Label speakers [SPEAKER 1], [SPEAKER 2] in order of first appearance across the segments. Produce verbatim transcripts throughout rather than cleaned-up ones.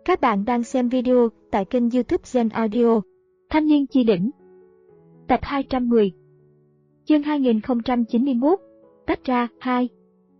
[SPEAKER 1] Các bạn đang xem video tại kênh YouTube Gen Audio. Thanh niên chi đỉnh. Tập hai trăm mười. Chương hai nghìn không trăm chín mươi mốt. Tách ra, hai.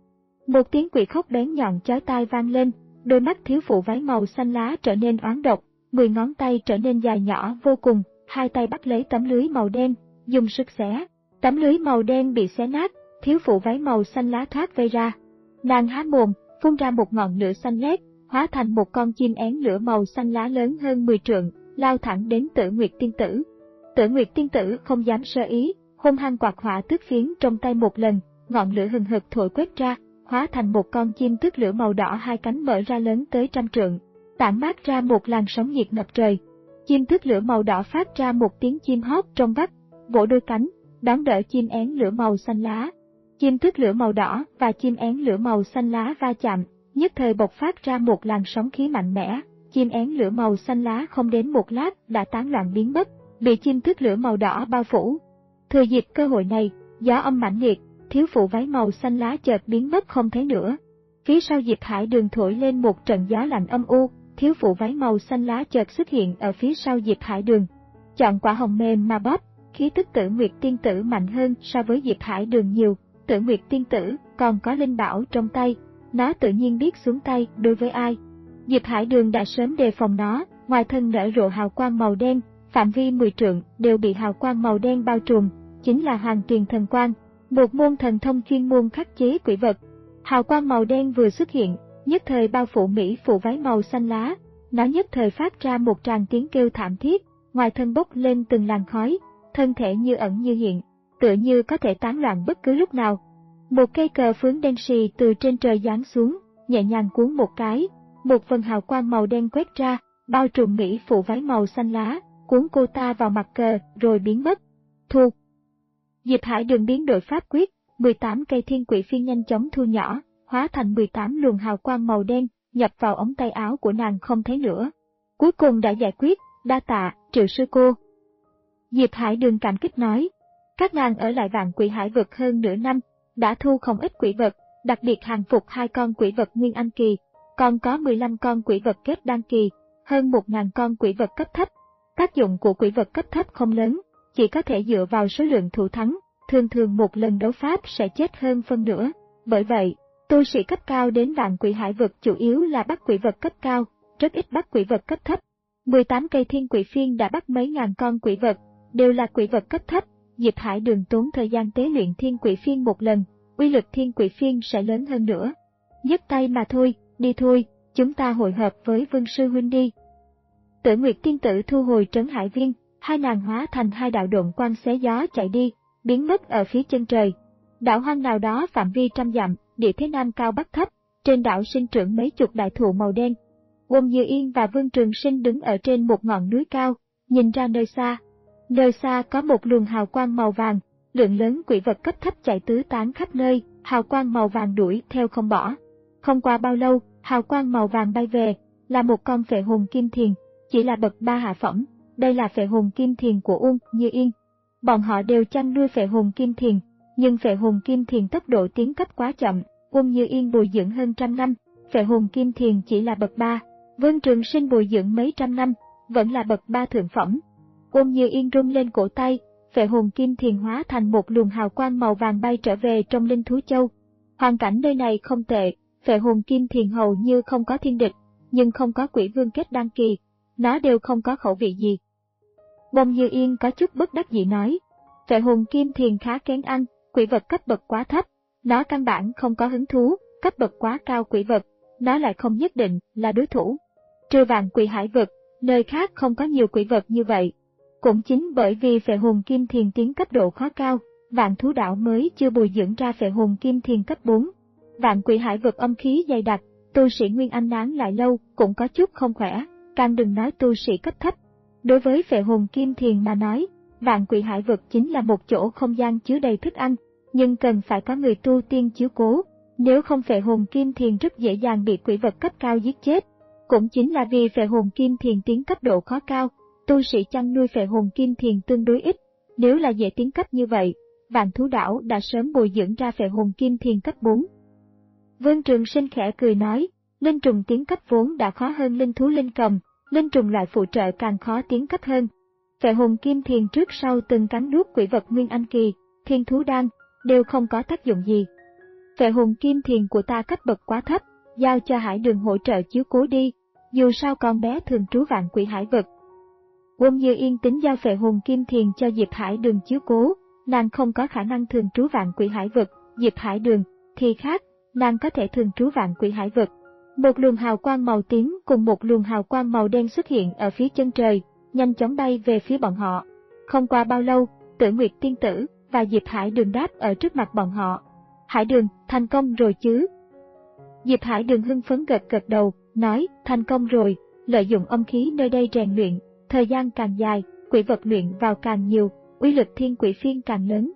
[SPEAKER 1] Một tiếng quỷ khóc bén nhọn chói tai vang lên, đôi mắt thiếu phụ váy màu xanh lá trở nên oán độc, mười ngón tay trở nên dài nhỏ vô cùng, hai tay bắt lấy tấm lưới màu đen, dùng sức xé. Tấm lưới màu đen bị xé nát, thiếu phụ váy màu xanh lá thoát vây ra. Nàng há mồm, phun ra một ngọn lửa xanh lét, hóa thành một con chim én lửa màu xanh lá lớn hơn mười trượng, lao thẳng đến Tử Nguyệt tiên tử. Tử Nguyệt tiên tử không dám sơ ý, hung hăng quạt hỏa tước phiến trong tay một lần, ngọn lửa hừng hực thổi quét ra, hóa thành một con chim tước lửa màu đỏ, hai cánh mở ra lớn tới trăm trượng, tản mát ra một làn sóng nhiệt ngập trời. Chim tước lửa màu đỏ phát ra một tiếng chim hót trong vắt, vỗ đôi cánh, đón đỡ chim én lửa màu xanh lá. Chim tước lửa màu đỏ và chim én lửa màu xanh lá va chạm, nhất thời bộc phát ra một làn sóng khí mạnh mẽ. Chim én lửa màu xanh lá không đến một lát đã tán loạn biến mất, bị chim tước lửa màu đỏ bao phủ. Thừa dịp cơ hội này, gió âm mãnh liệt, thiếu phụ váy màu xanh lá chợt biến mất không thấy nữa. Phía sau Diệp Hải Đường thổi lên một trận gió lạnh âm u, thiếu phụ váy màu xanh lá chợt xuất hiện ở phía sau Diệp Hải Đường. Chọn quả hồng mềm mà bóp, khí tức Tử Nguyệt tiên tử mạnh hơn so với Diệp Hải Đường nhiều. Tử Nguyệt tiên tử còn có linh bảo trong tay, nó tự nhiên biết xuống tay đối với ai. Diệp Hải Đường đã sớm đề phòng nó, ngoài thân nở rộ hào quang màu đen, phạm vi mười trượng đều bị hào quang màu đen bao trùm, chính là Hoàng Tuyền Thần Quang, một môn thần thông chuyên môn khắc chế quỷ vật. Hào quang màu đen vừa xuất hiện, nhất thời bao phủ mỹ phụ váy màu xanh lá, nó nhất thời phát ra một tràng tiếng kêu thảm thiết, ngoài thân bốc lên từng làn khói, thân thể như ẩn như hiện, tựa như có thể tán loạn bất cứ lúc nào. Một cây cờ phướng đen xì từ trên trời giáng xuống, nhẹ nhàng cuốn một cái, một phần hào quang màu đen quét ra, bao trùm mỹ phụ váy màu xanh lá, cuốn cô ta vào mặt cờ rồi biến mất. Thu. Diệp Hải Đường biến đổi pháp quyết, mười tám cây thiên quỷ phiên nhanh chóng thu nhỏ, hóa thành mười tám luồng hào quang màu đen, nhập vào ống tay áo của nàng không thấy nữa. Cuối cùng đã giải quyết, đa tạ, Triệu sư cô. Diệp Hải Đường cảm kích nói, các nàng ở lại Vạn Quỷ Hải vực hơn nửa năm, đã thu không ít quỷ vật, đặc biệt hàng phục hai con quỷ vật Nguyên Anh kỳ, còn có mười lăm con quỷ vật kết đan kỳ, hơn một nghìn con quỷ vật cấp thấp. Tác dụng của quỷ vật cấp thấp không lớn, chỉ có thể dựa vào số lượng thủ thắng, thường thường một lần đấu pháp sẽ chết hơn phân nửa. Bởi vậy, tu sĩ cấp cao đến Vạn Quỷ Hải vực chủ yếu là bắt quỷ vật cấp cao, rất ít bắt quỷ vật cấp thấp. mười tám cây thiên quỷ phiên đã bắt mấy ngàn con quỷ vật, đều là quỷ vật cấp thấp. Diệp Hải Đường tốn thời gian tế luyện thiên quỷ phiên một lần, uy lực thiên quỷ phiên sẽ lớn hơn nữa. Nhấc tay mà thôi, đi thôi, chúng ta hội hợp với Vương sư huynh đi. Tử Nguyệt tiên tử thu hồi trấn hải viên, hai nàng hóa thành hai đạo độn quang xé gió chạy đi, biến mất ở phía chân trời. Đảo hoang nào đó phạm vi trăm dặm, địa thế nam cao bắc thấp, trên đảo sinh trưởng mấy chục đại thụ màu đen. Uông Như Yên và Vương Trường Sinh đứng ở trên một ngọn núi cao, nhìn ra nơi xa. Nơi xa có một luồng hào quang màu vàng, lượng lớn quỷ vật cấp thấp chạy tứ tán khắp nơi, hào quang màu vàng đuổi theo không bỏ. Không qua bao lâu, hào quang màu vàng bay về, là một con phệ hồn kim thiền, chỉ là bậc ba hạ phẩm, đây là phệ hồn kim thiền của Uông Như Yên. Bọn họ đều chăn nuôi phệ hồn kim thiền, nhưng phệ hồn kim thiền tốc độ tiến cấp quá chậm, Uông Như Yên bồi dưỡng hơn trăm năm, phệ hồn kim thiền chỉ là bậc ba, Vương Trường Sinh bồi dưỡng mấy trăm năm, vẫn là bậc ba thượng phẩm. Uông Như Yên rung lên cổ tay, phệ hồn kim thiền hóa thành một luồng hào quang màu vàng bay trở về trong linh thú châu. Hoàn cảnh nơi này không tệ, phệ hồn kim thiền hầu như không có thiên địch, nhưng không có quỷ vương kết đan kỳ, nó đều không có khẩu vị gì. Uông Như Yên có chút bất đắc dĩ nói, phệ hồn kim thiền khá kén ăn, quỷ vật cấp bậc quá thấp, nó căn bản không có hứng thú, cấp bậc quá cao quỷ vật, nó lại không nhất định là đối thủ. Trừ Vạn Quỷ Hải vực, nơi khác không có nhiều quỷ vật như vậy. Cũng chính bởi vì phệ hồn kim thiền tiến cấp độ khó cao, Vạn Thú Đảo mới chưa bồi dưỡng ra phệ hồn kim thiền cấp bốn. Vạn Quỷ Hải vực âm khí dày đặc, tu sĩ Nguyên Anh nán lại lâu cũng có chút không khỏe, càng đừng nói tu sĩ cấp thấp. Đối với phệ hồn kim thiền mà nói, Vạn Quỷ Hải vực chính là một chỗ không gian chứa đầy thức ăn, nhưng cần phải có người tu tiên chiếu cố, nếu không phệ hồn kim thiền rất dễ dàng bị quỷ vật cấp cao giết chết. Cũng chính là vì phệ hồn kim thiền tiến cấp độ khó cao, tu sĩ chăn nuôi phệ hồn kim thiền tương đối ít, nếu là dễ tiến cấp như vậy, Vạn Thú Đảo đã sớm bồi dưỡng ra phệ hồn kim thiền cấp bốn. Vương Trường Sinh khẽ cười nói, Linh trùng tiến cấp vốn đã khó hơn linh thú linh cầm, linh trùng loại phụ trợ càng khó tiến cấp hơn. Phệ hồn kim thiền trước sau từng cắn nuốt quỷ vật nguyên anh kỳ, thiên thú đan, đều không có tác dụng gì. Phệ hồn kim thiền của ta cấp bậc quá thấp, giao cho Hải Đường hỗ trợ chiếu cố đi, dù sao con bé thường trú vạn quỷ hải vực. Quân Như Yên tính giao phệ hồn kim thiền cho Diệp Hải Đường chiếu cố, nàng không có khả năng thường trú vạn quỷ hải vực, Diệp Hải Đường thì khác, nàng có thể thường trú vạn quỷ hải vực. Một luồng hào quang màu tím cùng một luồng hào quang màu đen xuất hiện ở phía chân trời, nhanh chóng bay về phía bọn họ. Không qua bao lâu, Tử Nguyệt tiên tử và Diệp Hải Đường đáp ở trước mặt bọn họ. Hải Đường, thành công rồi chứ? Diệp Hải Đường hưng phấn gật gật đầu, nói, thành công rồi, lợi dụng âm khí nơi đây rèn luyện, thời gian càng dài, quỷ vật luyện vào càng nhiều, uy lực thiên quỷ phiên càng lớn.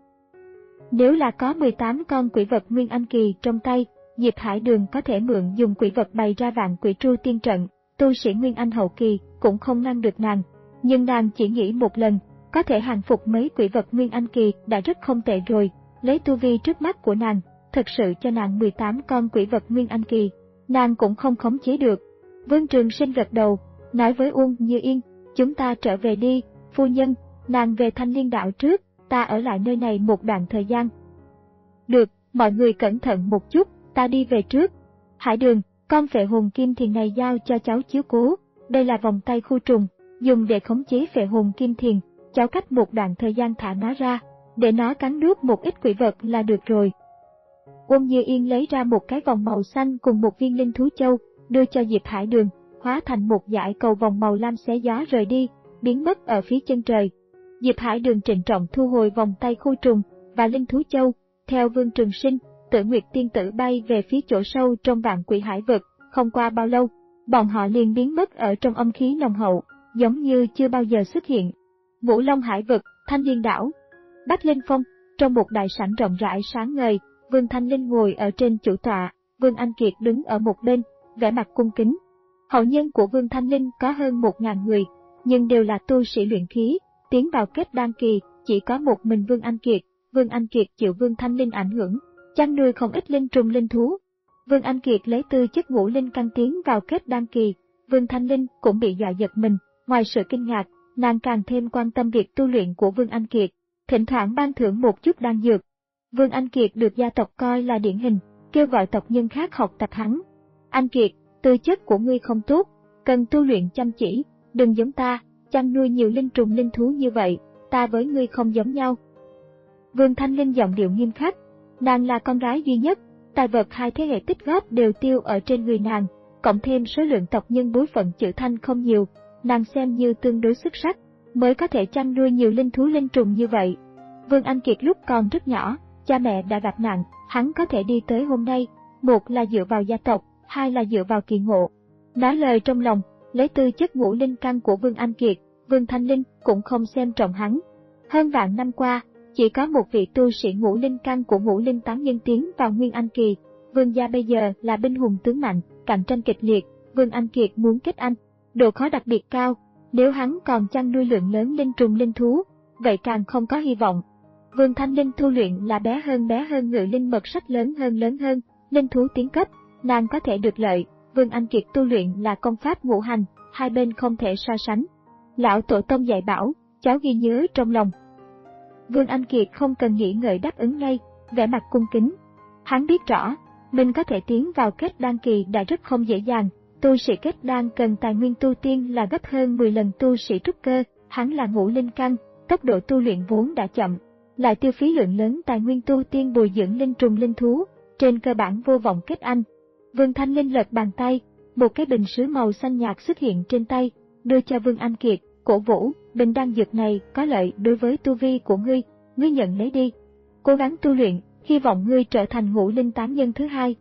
[SPEAKER 1] Nếu là có mười tám con quỷ vật nguyên anh kỳ trong tay, Diệp Hải Đường có thể mượn dùng quỷ vật bày ra vạn quỷ tru tiên trận, tu sĩ nguyên anh hậu kỳ cũng không ngăn được nàng. Nhưng nàng chỉ nghĩ một lần, có thể hàng phục mấy quỷ vật nguyên anh kỳ đã rất không tệ rồi, lấy tu vi trước mắt của nàng, thực sự cho nàng mười tám con quỷ vật nguyên anh kỳ, nàng cũng không khống chế được. Vương Trường Sinh gật đầu, nói với Uông Như Yên, chúng ta trở về đi, phu nhân, nàng về Thanh Liên đạo trước, ta ở lại nơi này một đoạn thời gian. Được, mọi người cẩn thận một chút, ta đi về trước. Hải Đường, con phệ hồn kim thiền này giao cho cháu chiếu cố, đây là vòng tay khu trùng, dùng để khống chế phệ hồn kim thiền, cháu cách một đoạn thời gian thả nó ra, để nó cắn nuốt một ít quỷ vật là được rồi. Uông Như Yên lấy ra một cái vòng màu xanh cùng một viên linh thú châu, đưa cho Diệp Hải Đường, hóa thành một dải cầu vòng màu lam xé gió rời đi, biến mất ở phía chân trời. Diệp Hải Đường trịnh trọng thu hồi vòng tay khu trùng và linh thú châu, theo Vương Trường Sinh, Tử Nguyệt tiên tử bay về phía chỗ sâu trong vạn quỷ hải vực. Không qua bao lâu, bọn họ liền biến mất ở trong âm khí nồng hậu, giống như chưa bao giờ xuất hiện. Vũ Long hải vực, Thanh Liên đảo, Bách Linh Phong, trong một đại sảnh rộng rãi sáng ngời, Vương Thanh Linh ngồi ở trên chủ tọa, Vương Anh Kiệt đứng ở một bên, vẻ mặt cung kính. Hậu nhân của Vương Thanh Linh có hơn một ngàn người, nhưng đều là tu sĩ luyện khí, tiến vào kết đan kỳ, chỉ có một mình Vương Anh Kiệt. Vương Anh Kiệt chịu Vương Thanh Linh ảnh hưởng, chăn nuôi không ít linh trùng linh thú. Vương Anh Kiệt lấy tư chất ngũ linh căn tiến vào kết đan kỳ, Vương Thanh Linh cũng bị dọa giật mình, ngoài sự kinh ngạc, nàng càng thêm quan tâm việc tu luyện của Vương Anh Kiệt, thỉnh thoảng ban thưởng một chút đan dược. Vương Anh Kiệt được gia tộc coi là điển hình, kêu gọi tộc nhân khác học tập hắn. Anh Kiệt, tư chất của ngươi không tốt, cần tu luyện chăm chỉ, đừng giống ta, chăn nuôi nhiều linh trùng linh thú như vậy, ta với ngươi không giống nhau. Vương Thanh Linh giọng điệu nghiêm khắc, nàng là con gái duy nhất, tài vật hai thế hệ tích góp đều tiêu ở trên người nàng, cộng thêm số lượng tộc nhân bối phận chữ Thanh không nhiều, nàng xem như tương đối xuất sắc, mới có thể chăn nuôi nhiều linh thú linh trùng như vậy. Vương Anh Kiệt lúc còn rất nhỏ, cha mẹ đã gặp nạn, hắn có thể đi tới hôm nay, một là dựa vào gia tộc, hai là dựa vào kỳ ngộ. Nói lời trong lòng, lấy tư chất ngũ linh căn của Vương Anh Kiệt, Vương Thanh Linh cũng không xem trọng hắn. Hơn vạn năm qua, chỉ có một vị tu sĩ ngũ linh căn của ngũ linh tán nhân tiến vào Nguyên Anh kỳ. Vương gia bây giờ là binh hùng tướng mạnh, cạnh tranh kịch liệt, Vương Anh Kiệt muốn kết anh, độ khó đặc biệt cao, nếu hắn còn chăn nuôi lượng lớn linh trùng linh thú, vậy càng không có hy vọng. Vương Thanh Linh tu luyện là bé hơn bé hơn ngự linh mật sách lớn hơn lớn hơn, linh thú tiến cấp, nàng có thể được lợi, Vương Anh Kiệt tu luyện là công pháp ngũ hành, hai bên không thể so sánh. Lão tổ tông dạy bảo, cháu ghi nhớ trong lòng. Vương Anh Kiệt không cần nghĩ ngợi đáp ứng ngay, vẻ mặt cung kính. Hắn biết rõ, mình có thể tiến vào kết đan kỳ đã rất không dễ dàng, tu sĩ kết đan cần tài nguyên tu tiên là gấp hơn mười lần tu sĩ trúc cơ, hắn là ngũ linh căn, tốc độ tu luyện vốn đã chậm, lại tiêu phí lượng lớn tài nguyên tu tiên bồi dưỡng linh trùng linh thú, trên cơ bản vô vọng kết anh. Vương Thanh Linh lật bàn tay, một cái bình sứ màu xanh nhạt xuất hiện trên tay, đưa cho Vương Anh Kiệt, cổ vũ, bình đan dược này có lợi đối với tu vi của ngươi, ngươi nhận lấy đi. Cố gắng tu luyện, hy vọng ngươi trở thành ngũ linh tán nhân thứ hai.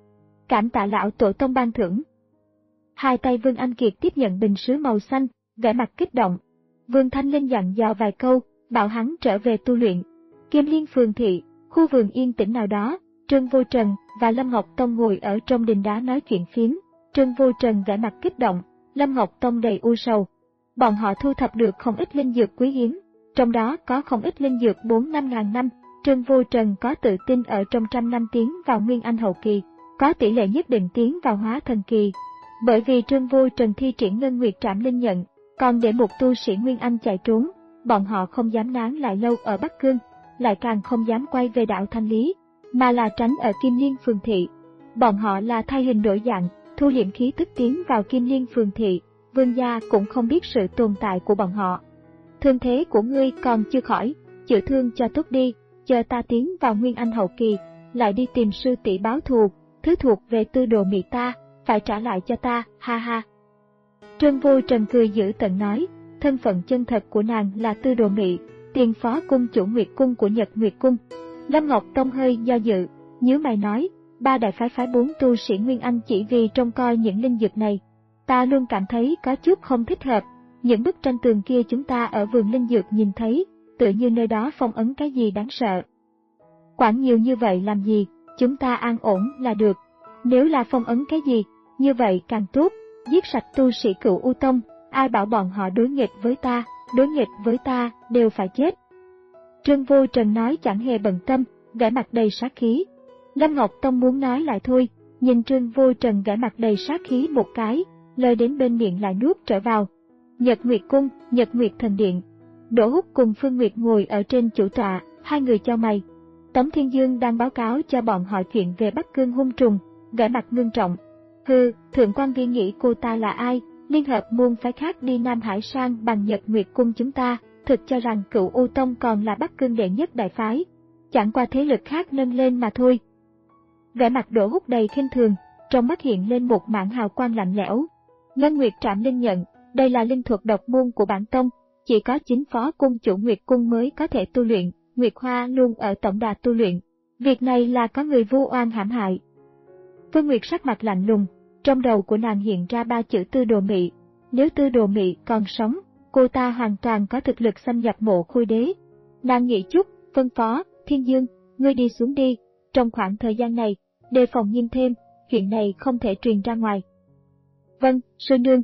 [SPEAKER 1] Cảm tạ lão tổ tông ban thưởng. Hai tay Vương Anh Kiệt tiếp nhận bình sứ màu xanh, vẻ mặt kích động. Vương Thanh Linh dặn dò vài câu, bảo hắn trở về tu luyện. Kim Liên phường thị, khu vườn yên tĩnh nào đó, Trương Vô Trần và Lâm Ngọc Tông ngồi ở trong đình đá nói chuyện phiếm. Trương Vô Trần vẻ mặt kích động, Lâm Ngọc Tông đầy u sầu. Bọn họ thu thập được không ít linh dược quý hiếm, trong đó có không ít linh dược bốn năm ngàn năm. Trương Vô Trần có tự tin ở trong trăm năm tiến vào Nguyên Anh hậu kỳ. có tỷ lệ nhất định tiến vào hóa thần kỳ. Bởi vì Trương Vô Trần thi triển Ngân Nguyệt Trảm Linh Nhận, còn để một tu sĩ Nguyên Anh chạy trốn, bọn họ không dám nán lại lâu ở Bắc Cương, lại càng không dám quay về đảo Thanh Lý, mà là tránh ở Kim Liên Phường Thị. Bọn họ là thay hình đổi dạng, thu liễm khí tức tiến vào Kim Liên Phường Thị, Vương gia cũng không biết sự tồn tại của bọn họ. Thương thế của ngươi còn chưa khỏi, chữa thương cho tốt đi, chờ ta tiến vào Nguyên Anh hậu kỳ, lại đi tìm sư tỷ báo thù, thứ thuộc về Tư Đồ Mị ta, phải trả lại cho ta, ha ha. Trương Vô Trần cười giễu tợn nói, thân phận chân thật của nàng là Tư Đồ Mị, tiền phó cung chủ Nguyệt Cung của Nhật Nguyệt Cung. Lâm Ngọc Tông hơi do dự, nhíu mày nói, ba đại phái phái bốn tu sĩ Nguyên Anh chỉ vì trông coi những linh dược này. Ta luôn cảm thấy có chút không thích hợp, những bức tranh tường kia chúng ta ở vườn linh dược nhìn thấy, tựa như nơi đó phong ấn cái gì đáng sợ. Quản nhiều như vậy làm gì, chúng ta an ổn là được. Nếu là phong ấn cái gì, như vậy càng tốt, giết sạch tu sĩ Cửu U Tông, ai bảo bọn họ đối nghịch với ta, đối nghịch với ta, đều phải chết. Trương Vô Trần nói chẳng hề bận tâm, vẻ mặt đầy sát khí. Lâm Ngọc Tông muốn nói lại thôi, nhìn Trương Vô Trần vẻ mặt đầy sát khí một cái, lời đến bên miệng lại nuốt trở vào. Nhật Nguyệt Cung, Nhật Nguyệt Thần Điện. Đỗ Húc cùng Phương Nguyệt ngồi ở trên chủ tọa, hai người chau mày. Tống Thiên Dương đang báo cáo cho bọn họ chuyện về Bắc Cương hung trùng, vẻ mặt ngưng trọng. Hừ, Thượng quan Viên nghĩ cô ta là ai, liên hợp môn phái khác đi Nam Hải sang bằng Nhật Nguyệt Cung chúng ta, thực cho rằng Cửu U Tông còn là Bắc Cương đệ nhất đại phái, chẳng qua thế lực khác nâng lên mà thôi. Vẻ mặt Đỗ Húc đầy khinh thường, trong mắt hiện lên một mảng hào quang lạnh lẽo. Ngân Nguyệt Trảm Linh Nhận, đây là linh thuật độc môn của bản tông, chỉ có chính phó cung chủ Nguyệt Cung mới có thể tu luyện, Nguyệt Hoa luôn ở tổng đà tu luyện. Việc này là có người vu oan hãm hại. Phương Nguyệt sắc mặt lạnh lùng, trong đầu của nàng hiện ra ba chữ Tư Đồ Mị. Nếu Tư Đồ Mị còn sống, cô ta hoàn toàn có thực lực xâm nhập Mộ Khôi Đế. Nàng nghĩ chút, phân phó, Thiên Dương, ngươi đi xuống đi, trong khoảng thời gian này, đề phòng nghiêm thêm, chuyện này không thể truyền ra ngoài. Vâng, sư nương.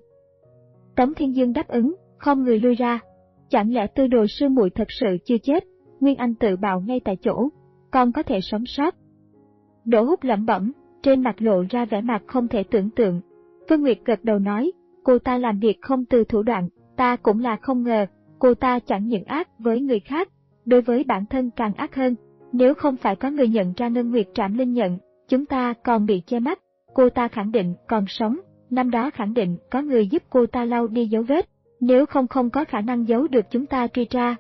[SPEAKER 1] Tống Thiên Dương đáp ứng, không người lui ra. Chẳng lẽ Tư Đồ sư muội thật sự chưa chết, Nguyên Anh tự bạo ngay tại chỗ, còn có thể sống sót. Đỗ Húc lẩm bẩm, trên mặt lộ ra vẻ mặt không thể tưởng tượng. Phương Nguyệt gật đầu nói, cô ta làm việc không từ thủ đoạn, ta cũng là không ngờ, cô ta chẳng những ác với người khác, đối với bản thân càng ác hơn. Nếu không phải có người nhận ra Ngân Nguyệt Trảm Linh Nhận, chúng ta còn bị che mắt, cô ta khẳng định còn sống, năm đó khẳng định có người giúp cô ta lau đi dấu vết, nếu không không có khả năng giấu được chúng ta truy tra.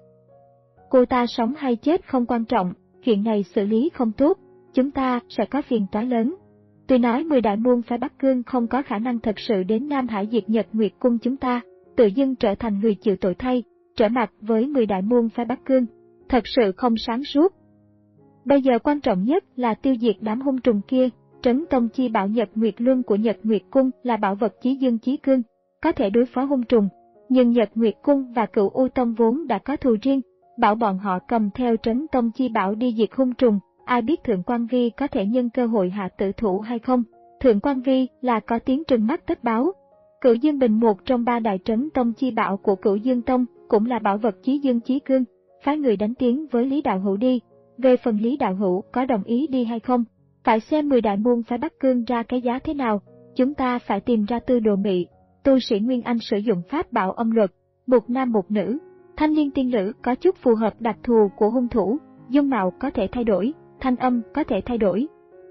[SPEAKER 1] Cô ta sống hay chết không quan trọng, chuyện này xử lý không tốt, chúng ta sẽ có phiền toái lớn. Tuy nói mười đại môn phái Bắc Cương không có khả năng thật sự đến Nam Hải diệt Nhật Nguyệt Cung chúng ta, tự dưng trở thành người chịu tội thay, trở mặt với mười đại môn phái Bắc Cương, thật sự không sáng suốt. Bây giờ quan trọng nhất là tiêu diệt đám hung trùng kia, trấn tông chi bảo Nhật Nguyệt Luân của Nhật Nguyệt Cung là bảo vật chí dương chí cương, có thể đối phó hung trùng, nhưng Nhật Nguyệt Cung và Cửu U Tông vốn đã có thù riêng, bảo bọn họ cầm theo trấn tông chi bảo đi diệt hung trùng, ai biết Thượng quan Vi có thể nhân cơ hội hạ tử thủ hay không. Thượng quan Vi là có tiếng trừng mắt tất báo. Cửu Dương Bình một trong ba đại trấn tông chi bảo của Cửu Dương Tông, cũng là bảo vật chí dương chí cương, phái người đánh tiếng với Lý Đạo Hữu đi. Về phần Lý Đạo Hữu có đồng ý đi hay không, phải xem mười đại môn phái Bắc Cương ra cái giá thế nào. Chúng ta phải tìm ra Tư Đồ Mị, tu sĩ Nguyên Anh sử dụng pháp bảo âm luật, một nam một nữ. Thanh liên tiên nữ có chút phù hợp đặc thù của hung thủ, dung mạo có thể thay đổi, thanh âm có thể thay đổi.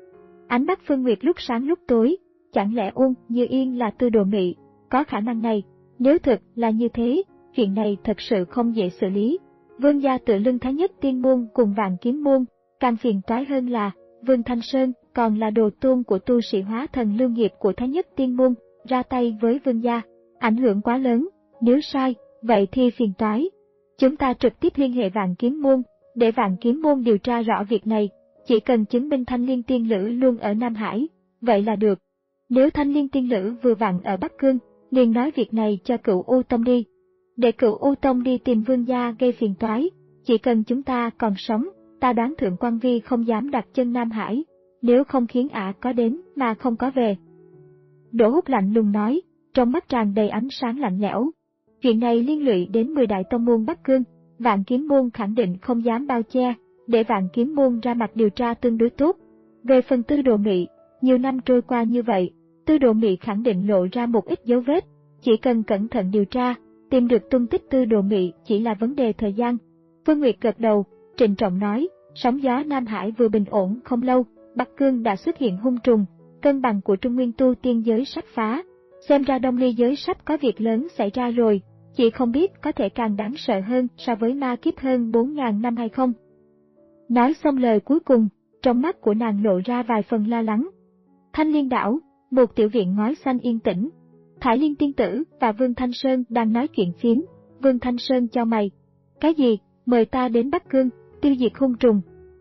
[SPEAKER 1] Ánh mắt Phương Nguyệt lúc sáng lúc tối, chẳng lẽ Uông Như Yên là Tư Đồ Mị, có khả năng này, nếu thực là như thế, chuyện này thật sự không dễ xử lý. Vương gia tự lưng Thái Nhất Tiên Môn cùng Vạn Kiếm Môn, càng phiền toái hơn là, Vương Thanh Sơn còn là đồ tôn của tu sĩ hóa thần lưu nghiệp của Thái Nhất Tiên Môn, ra tay với Vương gia, ảnh hưởng quá lớn, nếu sai, vậy thì phiền toái. Chúng ta trực tiếp liên hệ Vạn Kiếm Môn, để Vạn Kiếm Môn điều tra rõ việc này, chỉ cần chứng minh Thanh Liên Tiên Lữ luôn ở Nam Hải, vậy là được. Nếu Thanh Liên Tiên Lữ vừa vặn ở Bắc Cương, liền nói việc này cho Cửu U Tông đi. Để Cửu U Tông đi tìm Vương gia gây phiền toái, chỉ cần chúng ta còn sống, ta đoán Thượng quan Vi không dám đặt chân Nam Hải, nếu không khiến ả có đến mà không có về. Đỗ Húc lạnh lùng nói, trong mắt tràn đầy ánh sáng lạnh lẽo. Chuyện này liên lụy đến mười đại tông môn Bắc Cương, Vạn Kiếm Môn khẳng định không dám bao che, để Vạn Kiếm Môn ra mặt điều tra tương đối tốt. Về phần Tư Đồ Mị, Nhiều năm trôi qua như vậy, Tư Đồ Mị khẳng định lộ ra một ít dấu vết, chỉ cần cẩn thận điều tra, tìm được tung tích Tư Đồ Mị chỉ là vấn đề thời gian. Vương Nguyệt gật đầu, trịnh trọng nói, sóng gió Nam Hải vừa bình ổn không lâu, Bắc Cương đã xuất hiện hung trùng, cân bằng của Trung Nguyên tu tiên giới sắp phá. Xem ra Đông Ly giới sắp có việc lớn xảy ra rồi, chị không biết có thể càng đáng sợ hơn so với ma kiếp hơn bốn nghìn năm hay không. Nói xong lời cuối cùng, trong mắt của nàng lộ ra vài phần lo lắng. Thanh Liên đảo, một tiểu viện ngói xanh yên tĩnh. Thải Liên tiên tử và Vương Thanh Sơn đang nói chuyện phiếm. Vương Thanh Sơn chau mày. Cái gì? Mời ta đến Bắc Cương, tiêu diệt hung trùng.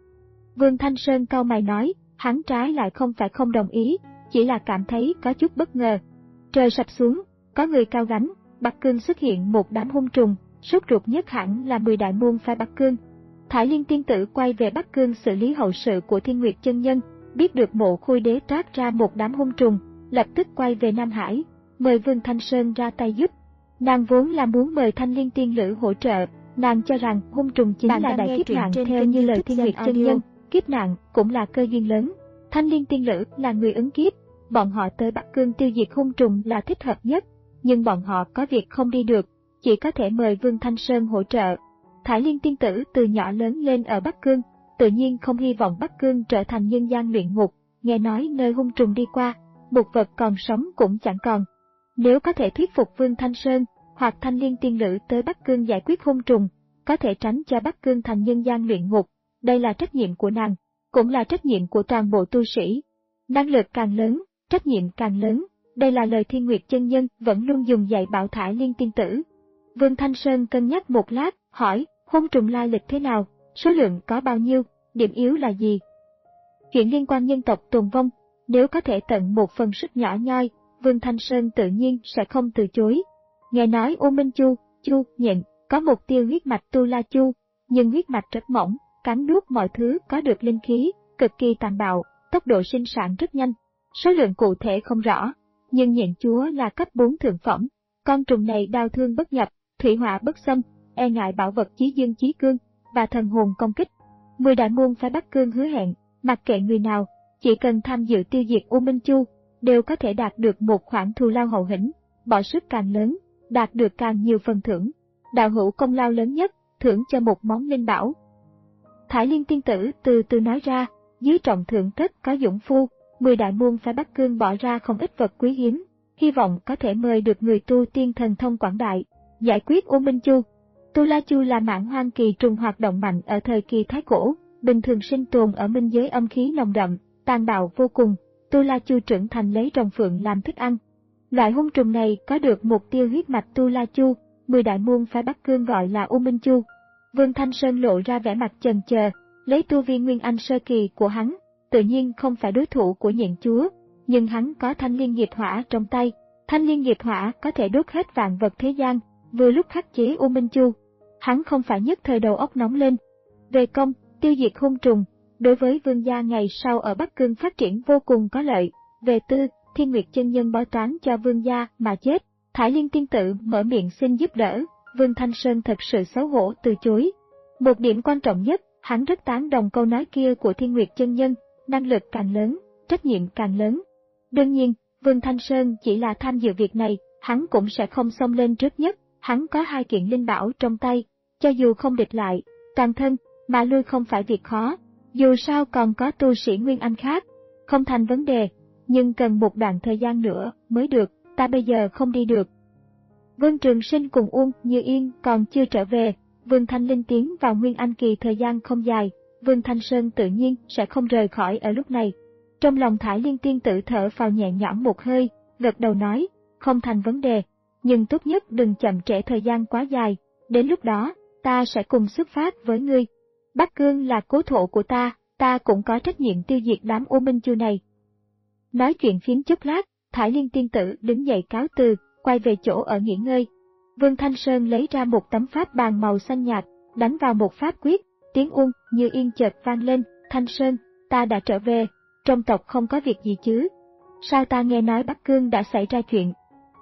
[SPEAKER 1] Vương Thanh Sơn cau mày nói, hắn trái lại không phải không đồng ý, chỉ là cảm thấy có chút bất ngờ. Trời sập xuống, có người cao gánh, Bắc Cương xuất hiện một đám hung trùng, sốt ruột nhất hẳn là mười đại môn phái Bắc Cương. Thải Liên tiên tử quay về Bắc Cương xử lý hậu sự của Thiên Nguyệt chân nhân, biết được Mộ Khôi đế toát ra một đám hung trùng, lập tức quay về Nam Hải, mời Vương Thanh Sơn ra tay giúp. Nàng vốn là muốn mời Thanh Liên tiên nữ hỗ trợ, nàng cho rằng hung trùng chính
[SPEAKER 2] Bạn
[SPEAKER 1] là
[SPEAKER 2] đang
[SPEAKER 1] đại
[SPEAKER 2] nghe
[SPEAKER 1] kiếp
[SPEAKER 2] truyện
[SPEAKER 1] nạn
[SPEAKER 2] trên
[SPEAKER 1] theo
[SPEAKER 2] kênh
[SPEAKER 1] như lời
[SPEAKER 2] YouTube
[SPEAKER 1] Thiên Nguyệt
[SPEAKER 2] Gen
[SPEAKER 1] chân
[SPEAKER 2] Audio.
[SPEAKER 1] nhân, kiếp nạn cũng là cơ duyên lớn. Thanh Liên tiên nữ là người ứng kiếp, bọn họ tới Bắc Cương tiêu diệt hung trùng là thích hợp nhất, nhưng bọn họ có việc không đi được, chỉ có thể mời Vương Thanh Sơn hỗ trợ. Thải Liên tiên tử từ nhỏ lớn lên ở Bắc Cương, tự nhiên không hy vọng Bắc Cương trở thành nhân gian luyện ngục, nghe nói nơi hung trùng đi qua, một vật còn sống cũng chẳng còn. Nếu có thể thuyết phục Vương Thanh Sơn hoặc Thanh Liên tiên nữ tới Bắc Cương giải quyết hung trùng, có thể tránh cho Bắc Cương thành nhân gian luyện ngục, đây là trách nhiệm của nàng, cũng là trách nhiệm của toàn bộ tu sĩ. Năng lực càng lớn, trách nhiệm càng lớn, đây là lời Thiên Nguyệt chân nhân vẫn luôn dùng dạy bảo Thải Liên tiên tử. Vương Thanh Sơn cân nhắc một lát, hỏi, hung trùng lai lịch thế nào, số lượng có bao nhiêu, điểm yếu là gì? Chuyện liên quan nhân tộc tồn vong, nếu có thể tận một phần sức nhỏ nhoi, Vương Thanh Sơn tự nhiên sẽ không từ chối. Nghe nói U Minh Chu, Chu, Nhện, có một tia huyết mạch Tu La Chu, nhưng huyết mạch rất mỏng, cắn nuốt mọi thứ có được linh khí, cực kỳ tàn bạo, tốc độ sinh sản rất nhanh. Số lượng cụ thể không rõ, nhưng Nhện chúa là cấp bốn thượng phẩm. Con trùng này đau thương bất nhập, thủy hỏa bất xâm, e ngại bảo vật chí dương chí cương và thần hồn công kích. Mười đại môn phái Bắc Cương hứa hẹn, mặc kệ người nào, chỉ cần tham dự tiêu diệt U Minh Chu, đều có thể đạt được một khoản thù lao hậu hĩnh, bỏ sức càng lớn, đạt được càng nhiều phần thưởng. Đạo hữu công lao lớn nhất, thưởng cho một món linh bảo. Thải Liên tiên tử từ từ nói ra, dưới trọng thượng thất có dũng phu, mười đại môn phái Bắc Cương bỏ ra không ít vật quý hiếm, hy vọng có thể mời được người tu tiên thần thông quảng đại, giải quyết U Minh Chu. Tu La Chu là mãng hoang kỳ trùng hoạt động mạnh ở thời kỳ Thái Cổ, bình thường sinh tồn ở minh giới âm khí nồng đậm, tàn bạo vô cùng. Tu La Chu trưởng thành lấy rồng phượng làm thức ăn. Loại hung trùng này có được một tia huyết mạch Tu La Chu, mười đại môn phái Bắc Cương gọi là U Minh Chu. Vương Thanh Sơn lộ ra vẻ mặt chần chờ, lấy tu vi Nguyên Anh sơ kỳ của hắn, tự nhiên không phải đối thủ của Nhện chúa, nhưng hắn có Thanh Liên nghiệp hỏa trong tay. Thanh Liên nghiệp hỏa có thể đốt hết vạn vật thế gian, vừa lúc khắc chế U Minh Chu. Hắn không phải nhất thời đầu óc nóng lên. Về công, tiêu diệt hung trùng, đối với vương gia ngày sau ở Bắc Cương phát triển vô cùng có lợi. Về tư, Thiên Nguyệt chân nhân bói toán cho vương gia mà chết. Thải Liên tiên tử mở miệng xin giúp đỡ, Vương Thanh Sơn thật sự xấu hổ từ chối. Một điểm quan trọng nhất, hắn rất tán đồng câu nói kia của Thiên Nguyệt chân nhân, năng lực càng lớn, trách nhiệm càng lớn. Đương nhiên, Vương Thanh Sơn chỉ là tham dự việc này, hắn cũng sẽ không xông lên trước nhất, hắn có hai kiện linh bảo trong tay, cho dù không địch lại, toàn thân, mà lui không phải việc khó, dù sao còn có tu sĩ Nguyên Anh khác, không thành vấn đề, nhưng cần một đoạn thời gian nữa mới được, ta bây giờ không đi được. Vương Trường Sinh cùng Uông Như Yên còn chưa trở về, Vương Thanh Linh tiến vào Nguyên Anh kỳ thời gian không dài, Vương Thanh Sơn tự nhiên sẽ không rời khỏi ở lúc này. Trong lòng Thải Liên tiên tử thở phào nhẹ nhõm một hơi, gật đầu nói, không thành vấn đề, nhưng tốt nhất đừng chậm trễ thời gian quá dài, đến lúc đó, ta sẽ cùng xuất phát với ngươi. Bắc Cương là cố thổ của ta, ta cũng có trách nhiệm tiêu diệt đám U Minh Chu này. Nói chuyện phiếm chốc lát, Thải Liên tiên tử đứng dậy cáo từ, quay về chỗ ở nghỉ ngơi. Vương Thanh Sơn lấy ra một tấm pháp bàn màu xanh nhạt, đánh vào một pháp quyết, tiếng Uông Như Yên chợt vang lên, Thanh Sơn, ta đã trở về, trong tộc không có việc gì chứ? Sao ta nghe nói Bắc Cương đã xảy ra chuyện?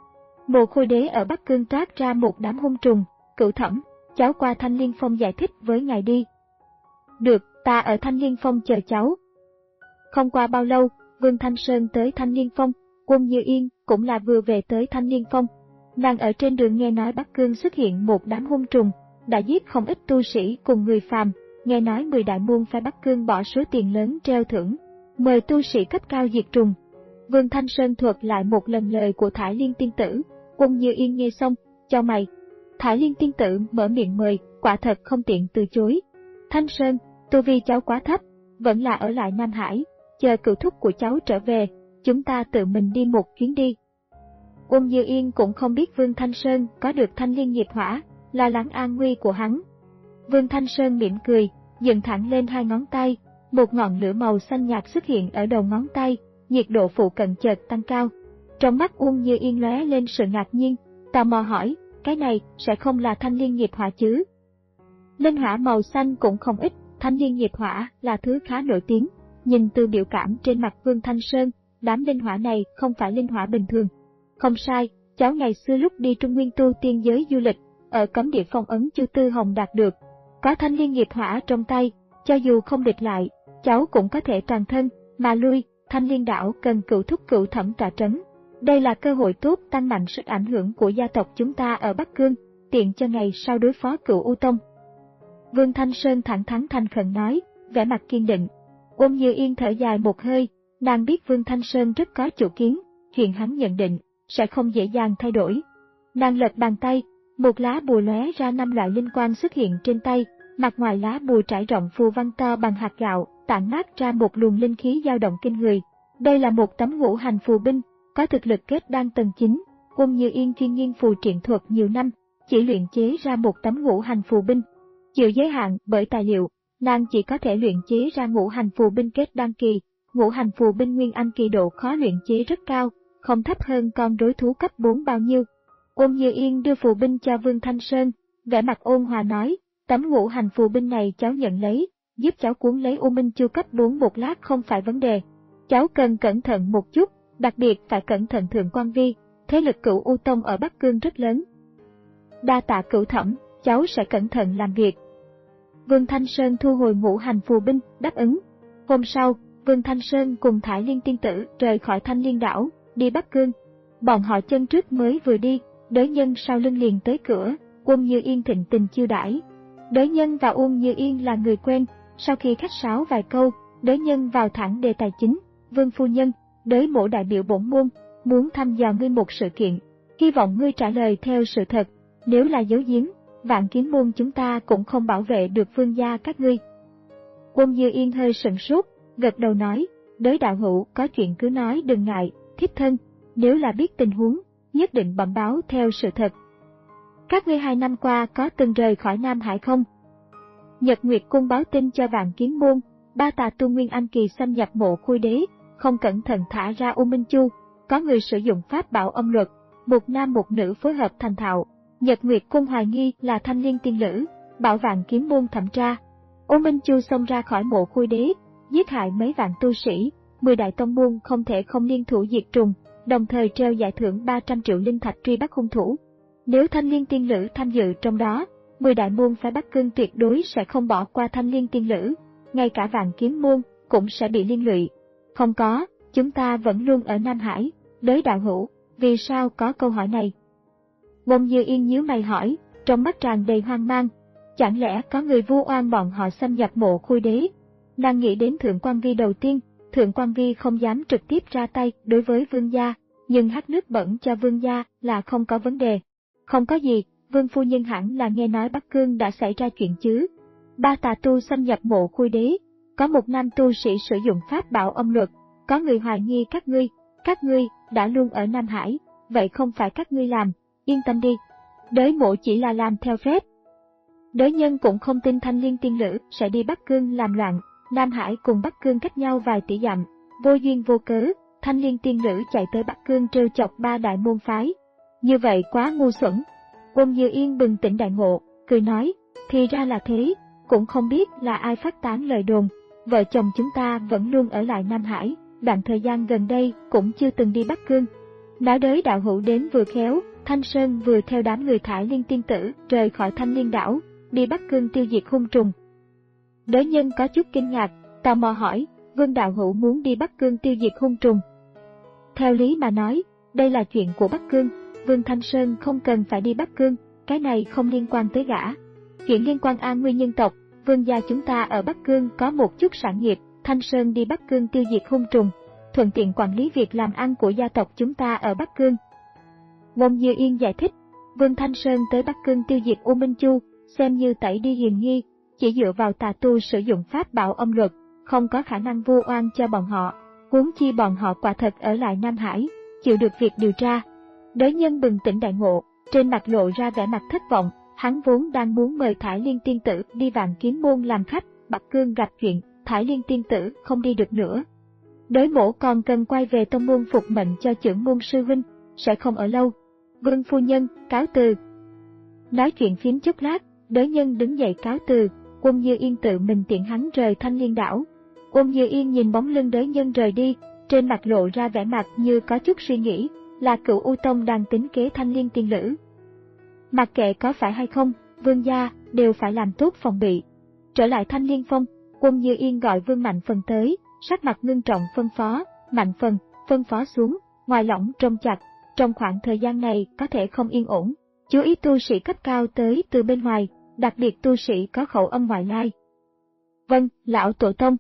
[SPEAKER 1] Mộ Khôi đế ở Bắc Cương toát ra một đám hung trùng, Cửu Thẩm, cháu qua Thanh Liên Phong giải thích với ngài đi. Được, ta ở Thanh Liên Phong chờ cháu. Không qua bao lâu, Vương Thanh Sơn tới Thanh Niên Phong, Uông Như Yên cũng là vừa về tới Thanh Niên Phong. Nàng ở trên đường nghe nói Bắc Cương xuất hiện một đám hung trùng, đã giết không ít tu sĩ cùng người phàm, nghe nói mười đại môn phái Bắc Cương bỏ số tiền lớn treo thưởng, mời tu sĩ cấp cao diệt trùng. Vương Thanh Sơn thuật lại một lần lời của Thải Liên tiên tử, Uông Như Yên nghe xong, chau mày. Thải Liên tiên tử mở miệng mời, quả thật không tiện từ chối. Thanh Sơn, tu vi cháu quá thấp, vẫn là ở lại Nam Hải, chờ cựu thúc của cháu trở về, chúng ta tự mình đi một chuyến đi. Uông Như Yên cũng không biết Vương Thanh Sơn có được thanh liên nghiệp hỏa, lo lắng an nguy của hắn. Vương Thanh Sơn mỉm cười, dựng thẳng lên hai ngón tay, một ngọn lửa màu xanh nhạt xuất hiện ở đầu ngón tay, nhiệt độ phụ cận chợt tăng cao. Trong mắt Uông Như Yên lóe lên sự ngạc nhiên, tò mò hỏi, cái này sẽ không là thanh liên nghiệp hỏa chứ? Linh hỏa màu xanh cũng không ít, thanh liên nghiệp hỏa là thứ khá nổi tiếng. Nhìn từ biểu cảm trên mặt Vương Thanh Sơn, đám linh hỏa này không phải linh hỏa bình thường. Không sai, cháu ngày xưa lúc đi Trung Nguyên tu tiên giới du lịch, ở cấm địa phong ấn Chu Tư Hồng đạt được. Có thanh liên nghiệp hỏa trong tay, cho dù không địch lại, cháu cũng có thể toàn thân, mà lui, Thanh Liên đảo cần cựu thúc cựu thẩm tọa trấn. Đây là cơ hội tốt tăng mạnh sức ảnh hưởng của gia tộc chúng ta ở Bắc Cương, tiện cho ngày sau đối phó Cựu U Tông. Vương Thanh Sơn thẳng thắn thành khẩn nói, vẻ mặt kiên định. Uông Như Yên thở dài một hơi, nàng biết Vương Thanh Sơn rất có chủ kiến, chuyện hắn nhận định sẽ không dễ dàng thay đổi. Nàng lật bàn tay, một lá bùa lóe ra năm loại linh quang xuất hiện trên tay, mặt ngoài lá bùa trải rộng phù văn to bằng hạt gạo, tản mát ra một luồng linh khí dao động kinh người. Đây là một tấm ngũ hành phù binh, có thực lực kết đan tầng chín. Uông Như Yên chuyên nghiên phù triện thuật nhiều năm, chỉ luyện chế ra một tấm ngũ hành phù binh. Chịu giới hạn bởi tài liệu, nàng chỉ có thể luyện chế ra ngũ hành phù binh kết đan kỳ. Ngũ hành phù binh nguyên anh kỳ độ khó luyện chế rất cao, không thấp hơn con đối thú cấp bốn bao nhiêu. Uông Như Yên đưa phù binh cho Vương Thanh Sơn, vẻ mặt ôn hòa nói, tấm ngũ hành phù binh này cháu nhận lấy, giúp cháu cuốn lấy U Minh Chu cấp bốn một lát không phải vấn đề. Cháu cần cẩn thận một chút, đặc biệt phải cẩn thận Thượng Quan Vi, thế lực Cửu U Tông ở Bắc Cương rất lớn. Đa tạ cửu thẩm, cháu sẽ cẩn thận làm việc. Vương Thanh Sơn thu hồi ngũ hành phù binh, đáp ứng. Hôm sau, Vương Thanh Sơn cùng Thải Liên tiên tử rời khỏi Thanh Liên đảo, đi Bắc Cương. Bọn họ chân trước mới vừa đi, Đới Nhân sau lưng liền tới cửa, Uông Như Yên thịnh tình chiêu đãi. Đới Nhân và Uông Như Yên là người quen, sau khi khách sáo vài câu, Đới Nhân vào thẳng đề tài chính. Vương phu nhân, Đới mỗ đại biểu bổn môn, muốn thăm dò ngươi một sự kiện, hy vọng ngươi trả lời theo sự thật, nếu là giấu giếm, Vạn Kiếm môn chúng ta cũng không bảo vệ được vương gia các ngươi. Uông Như Yên hơi sững sốt, gật đầu nói, Đới đạo hữu có chuyện cứ nói đừng ngại, thiếp thân, nếu là biết tình huống, nhất định bẩm báo theo sự thật. Các ngươi hai năm qua có từng rời khỏi Nam Hải không? Nhật Nguyệt cung báo tin cho Vạn Kiếm môn, ba tà tu Nguyên Anh kỳ xâm nhập mộ Khôi đế, không cẩn thận thả ra U Minh Chu, có người sử dụng pháp bảo âm luật, một nam một nữ phối hợp thành thạo. Nhật Nguyệt cung hoài nghi là Thanh Liên tiên nữ, bảo Vạn Kiếm môn thẩm tra. U Minh Chu xông ra khỏi mộ Khôi đế, giết hại mấy vạn tu sĩ, mười đại tông môn không thể không liên thủ diệt trùng, đồng thời treo giải thưởng ba trăm triệu linh thạch truy bắt hung thủ. Nếu Thanh Liên tiên nữ tham dự trong đó, mười đại môn phái Bắc Cương tuyệt đối sẽ không bỏ qua Thanh Liên tiên nữ, ngay cả Vạn Kiếm môn cũng sẽ bị liên lụy. Không có, chúng ta vẫn luôn ở Nam Hải. Đới đạo hữu, vì sao có câu hỏi này? Uông Như Yên nhíu mày hỏi, trong mắt tràn đầy hoang mang. Chẳng lẽ có người vu oan bọn họ xâm nhập mộ Khôi đế? Nàng nghĩ đến Thượng Quan Vi đầu tiên, Thượng Quan Vi không dám trực tiếp ra tay đối với vương gia, nhưng hắt nước bẩn cho vương gia là không có vấn đề. Không có gì, Vương phu nhân hẳn là nghe nói Bắc Cương đã xảy ra chuyện chứ. Ba tà tu xâm nhập mộ Khôi đế, có một nam tu sĩ sử dụng pháp bảo âm luật, có người hoài nghi các ngươi, các ngươi đã luôn ở Nam Hải, vậy không phải các ngươi làm, yên tâm đi. Đới mộ chỉ là làm theo phép. Đới Nhân cũng không tin Thanh Liên tiên nữ sẽ đi Bắc Cương làm loạn, Nam Hải cùng Bắc Cương cách nhau vài tỷ dặm, vô duyên vô cớ, Thanh Liên tiên nữ chạy tới Bắc Cương trêu chọc ba đại môn phái. Như vậy quá ngu xuẩn. Uông Như Yên bừng tỉnh đại ngộ, cười nói, thì ra là thế, cũng không biết là ai phát tán lời đồn, vợ chồng chúng ta vẫn luôn ở lại Nam Hải, đoạn thời gian gần đây cũng chưa từng đi Bắc Cương. Nói Đới đạo hữu đến vừa khéo, Thanh Sơn vừa theo đám người Thải Liên tiên tử rời khỏi Thanh Liên đảo, đi Bắc Cương tiêu diệt hung trùng. Đới Nhân có chút kinh ngạc, tò mò hỏi, Vương đạo hữu muốn đi Bắc Cương tiêu diệt hung trùng. Theo lý mà nói, đây là chuyện của Bắc Cương, Vương Thanh Sơn không cần phải đi Bắc Cương, cái này không liên quan tới gã. Chuyện liên quan an nguy nhân tộc, Vương gia chúng ta ở Bắc Cương có một chút sản nghiệp, Thanh Sơn đi Bắc Cương tiêu diệt hung trùng, thuận tiện quản lý việc làm ăn của gia tộc chúng ta ở Bắc Cương. Ngôn Như Yên giải thích, Vương Thanh Sơn tới Bắc Cương tiêu diệt U Minh Chu, xem như tẩy đi hiềm nghi, chỉ dựa vào tà tu sử dụng pháp bảo âm luật, không có khả năng vu oan cho bọn họ, huống chi bọn họ quả thật ở lại Nam Hải, chịu được việc điều tra. Đới Nhân bừng tỉnh đại ngộ, trên mặt lộ ra vẻ mặt thất vọng, hắn vốn đang muốn mời Thải Liên tiên tử đi Vạn Kiếm môn làm khách, Bắc Cương gặp chuyện, Thải Liên tiên tử không đi được nữa. Đới mổ còn cần quay về tông môn phục mệnh cho trưởng môn sư huynh, sẽ không ở lâu. Vương phu nhân, cáo từ. Nói chuyện phím chốc lát, Đới Nhân đứng dậy cáo từ, Uông Như Yên tự mình tiễn hắn rời Thanh Liên đảo. Uông Như Yên nhìn bóng lưng Đới Nhân rời đi, trên mặt lộ ra vẻ mặt như có chút suy nghĩ, là Cửu U Tông đang tính kế Thanh Liên tiên lữ. Mặc kệ có phải hay không, Vương gia đều phải làm tốt phòng bị. Trở lại Thanh Liên Phong, Uông Như Yên gọi Vương Mạnh Phần tới, sắc mặt ngưng trọng phân phó, Mạnh Phần, phân phó xuống, ngoài lỏng trông chặt, trong khoảng thời gian này có thể không yên ổn, chú ý tu sĩ cấp cao tới từ bên ngoài, đặc biệt tu sĩ có khẩu âm ngoại lai. Vâng, lão tổ tông.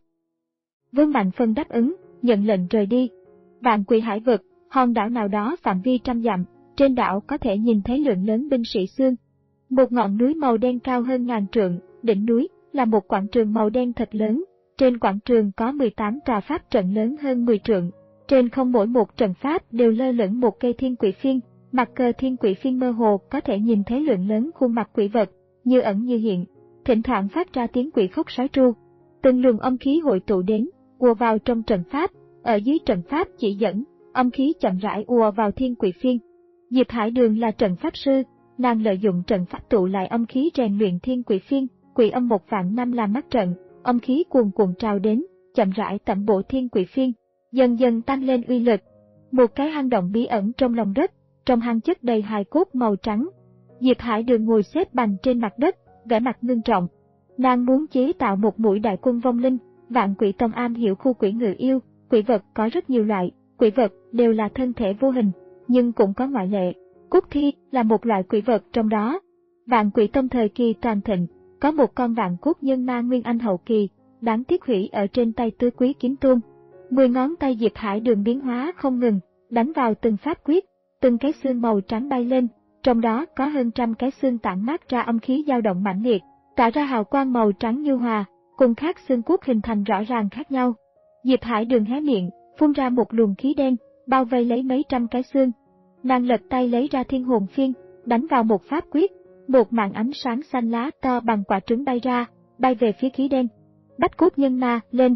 [SPEAKER 1] Vương Mạnh Phần đáp ứng, nhận lệnh rời đi. Vạn Quỷ Hải vực, hòn đảo nào đó phạm vi trăm dặm, trên đảo có thể nhìn thấy lượng lớn binh sĩ xương. Một ngọn núi màu đen cao hơn ngàn trượng, đỉnh núi là một quảng trường màu đen thật lớn. Trên quảng trường có mười tám tòa pháp trận lớn hơn mười trượng. Trên không mỗi một trận pháp đều lơ lửng một cây thiên quỷ phiên, mặt cờ thiên quỷ phiên mơ hồ có thể nhìn thấy lượng lớn khuôn mặt quỷ vật, như ẩn như hiện, thỉnh thoảng phát ra tiếng quỷ khóc sói tru. Từng luồng âm khí hội tụ đến, ùa vào trong trận pháp, ở dưới trận pháp chỉ dẫn, âm khí chậm rãi ùa vào thiên quỷ phiên. Diệp Hải Đường là trận pháp sư, nàng lợi dụng trận pháp tụ lại âm khí rèn luyện thiên quỷ phiên, quỷ âm một vạn năm làm mắt trận, âm khí cuồn cuộn trào đến, chậm rãi tẩm bổ thiên quỷ phiên, dần dần tăng lên uy lực. Một cái hang động bí ẩn trong lòng đất, trong hang chất đầy hài cốt màu trắng. Diệp Hải Đường ngồi xếp bằng trên mặt đất, vẻ mặt ngưng trọng. Nàng muốn chế tạo một mũi đại quân vong linh. Vạn Quỷ Tông am hiểu khu quỷ ngự yêu, quỷ vật có rất nhiều loại, quỷ vật đều là thân thể vô hình, nhưng cũng có ngoại lệ. Cút thi là một loại quỷ vật trong đó. Vạn Quỷ Tông thời kỳ toàn thịnh, có một con vạn cốt nhân ma nguyên anh hậu kỳ, đáng tiếc hủy ở trên tay Tứ Quý Kiếm Tôn. Mười ngón tay Diệp Hải Đường biến hóa không ngừng, đánh vào từng pháp quyết, từng cái xương màu trắng bay lên, trong đó có hơn trăm cái xương tản mát ra âm khí dao động mãnh liệt, tỏa ra hào quang màu trắng nhu hòa, cùng các xương cốt hình thành rõ ràng khác nhau. Diệp Hải Đường hé miệng, phun ra một luồng khí đen, bao vây lấy mấy trăm cái xương. Nàng lật tay lấy ra thiên hồn phiên, đánh vào một pháp quyết, một màn ánh sáng xanh lá to bằng quả trứng bay ra, bay về phía khí đen. Bách cốt nhân ma, lên!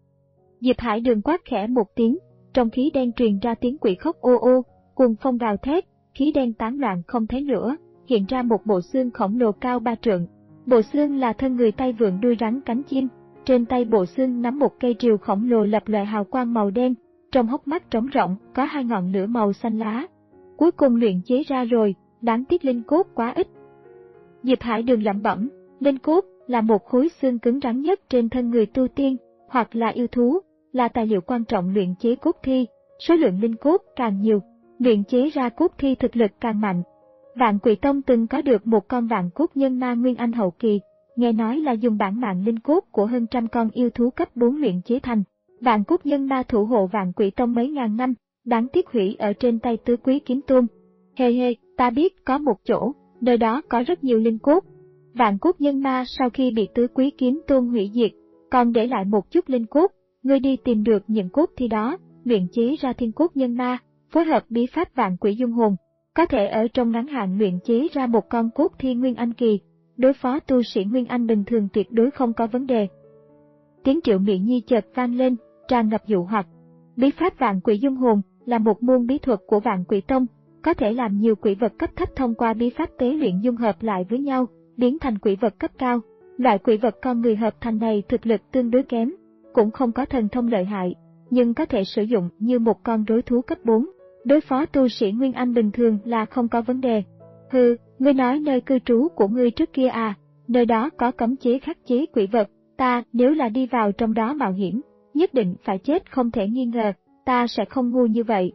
[SPEAKER 1] Diệp Hải Đường quát khẽ một tiếng, trong khí đen truyền ra tiếng quỷ khóc ô ô, cuồng phong gào thét, khí đen tán loạn không thấy nữa, hiện ra một bộ xương khổng lồ cao ba trượng. Bộ xương là thân người tay vượn đuôi rắn cánh chim, trên tay bộ xương nắm một cây rìu khổng lồ lập lòe hào quang màu đen, trong hốc mắt trống rỗng có hai ngọn lửa màu xanh lá. Cuối cùng luyện chế ra rồi, đáng tiếc linh cốt quá ít. Diệp Hải Đường lẩm bẩm, linh cốt là một khối xương cứng rắn nhất trên thân người tu tiên, hoặc là yêu thú, là tài liệu quan trọng luyện chế cốt thi, số lượng linh cốt càng nhiều, luyện chế ra cốt thi thực lực càng mạnh. Vạn Quỷ Tông từng có được một con vạn cốt nhân ma nguyên anh hậu kỳ, nghe nói là dùng bản mạng linh cốt của hơn trăm con yêu thú cấp bốn luyện chế thành. Vạn cốt nhân ma thủ hộ Vạn Quỷ Tông mấy ngàn năm, đáng tiếc hủy ở trên tay Tứ Quý Kiếm Tôn. Hê hê, ta biết có một chỗ, nơi đó có rất nhiều linh cốt. Vạn cốt nhân ma sau khi bị Tứ Quý Kiếm Tôn hủy diệt, còn để lại một chút linh cốt, ngươi đi tìm được những cốt thi đó, luyện chế ra thiên cốt nhân ma, phối hợp bí pháp Vạn Quỷ Dung Hồn, có thể ở trong ngắn hạn luyện chế ra một con cốt thi nguyên anh kỳ, đối phó tu sĩ nguyên anh bình thường tuyệt đối không có vấn đề. Tiếng Triệu Miện Nhi chợt vang lên, tràn ngập dụ hoặc. Bí pháp Vạn Quỷ Dung Hồn là một môn bí thuật của Vạn Quỷ Tông, có thể làm nhiều quỷ vật cấp thấp thông qua bí pháp tế luyện dung hợp lại với nhau, biến thành quỷ vật cấp cao. Loại quỷ vật con người hợp thành này thực lực tương đối kém, cũng không có thần thông lợi hại, nhưng có thể sử dụng như một con rối thú cấp bốn. Đối phó tu sĩ Nguyên Anh bình thường là không có vấn đề. Hừ, ngươi nói nơi cư trú của ngươi trước kia à, nơi đó có cấm chế khắc chế quỷ vật, ta nếu là đi vào trong đó mạo hiểm, nhất định phải chết không thể nghi ngờ, ta sẽ không ngu như vậy.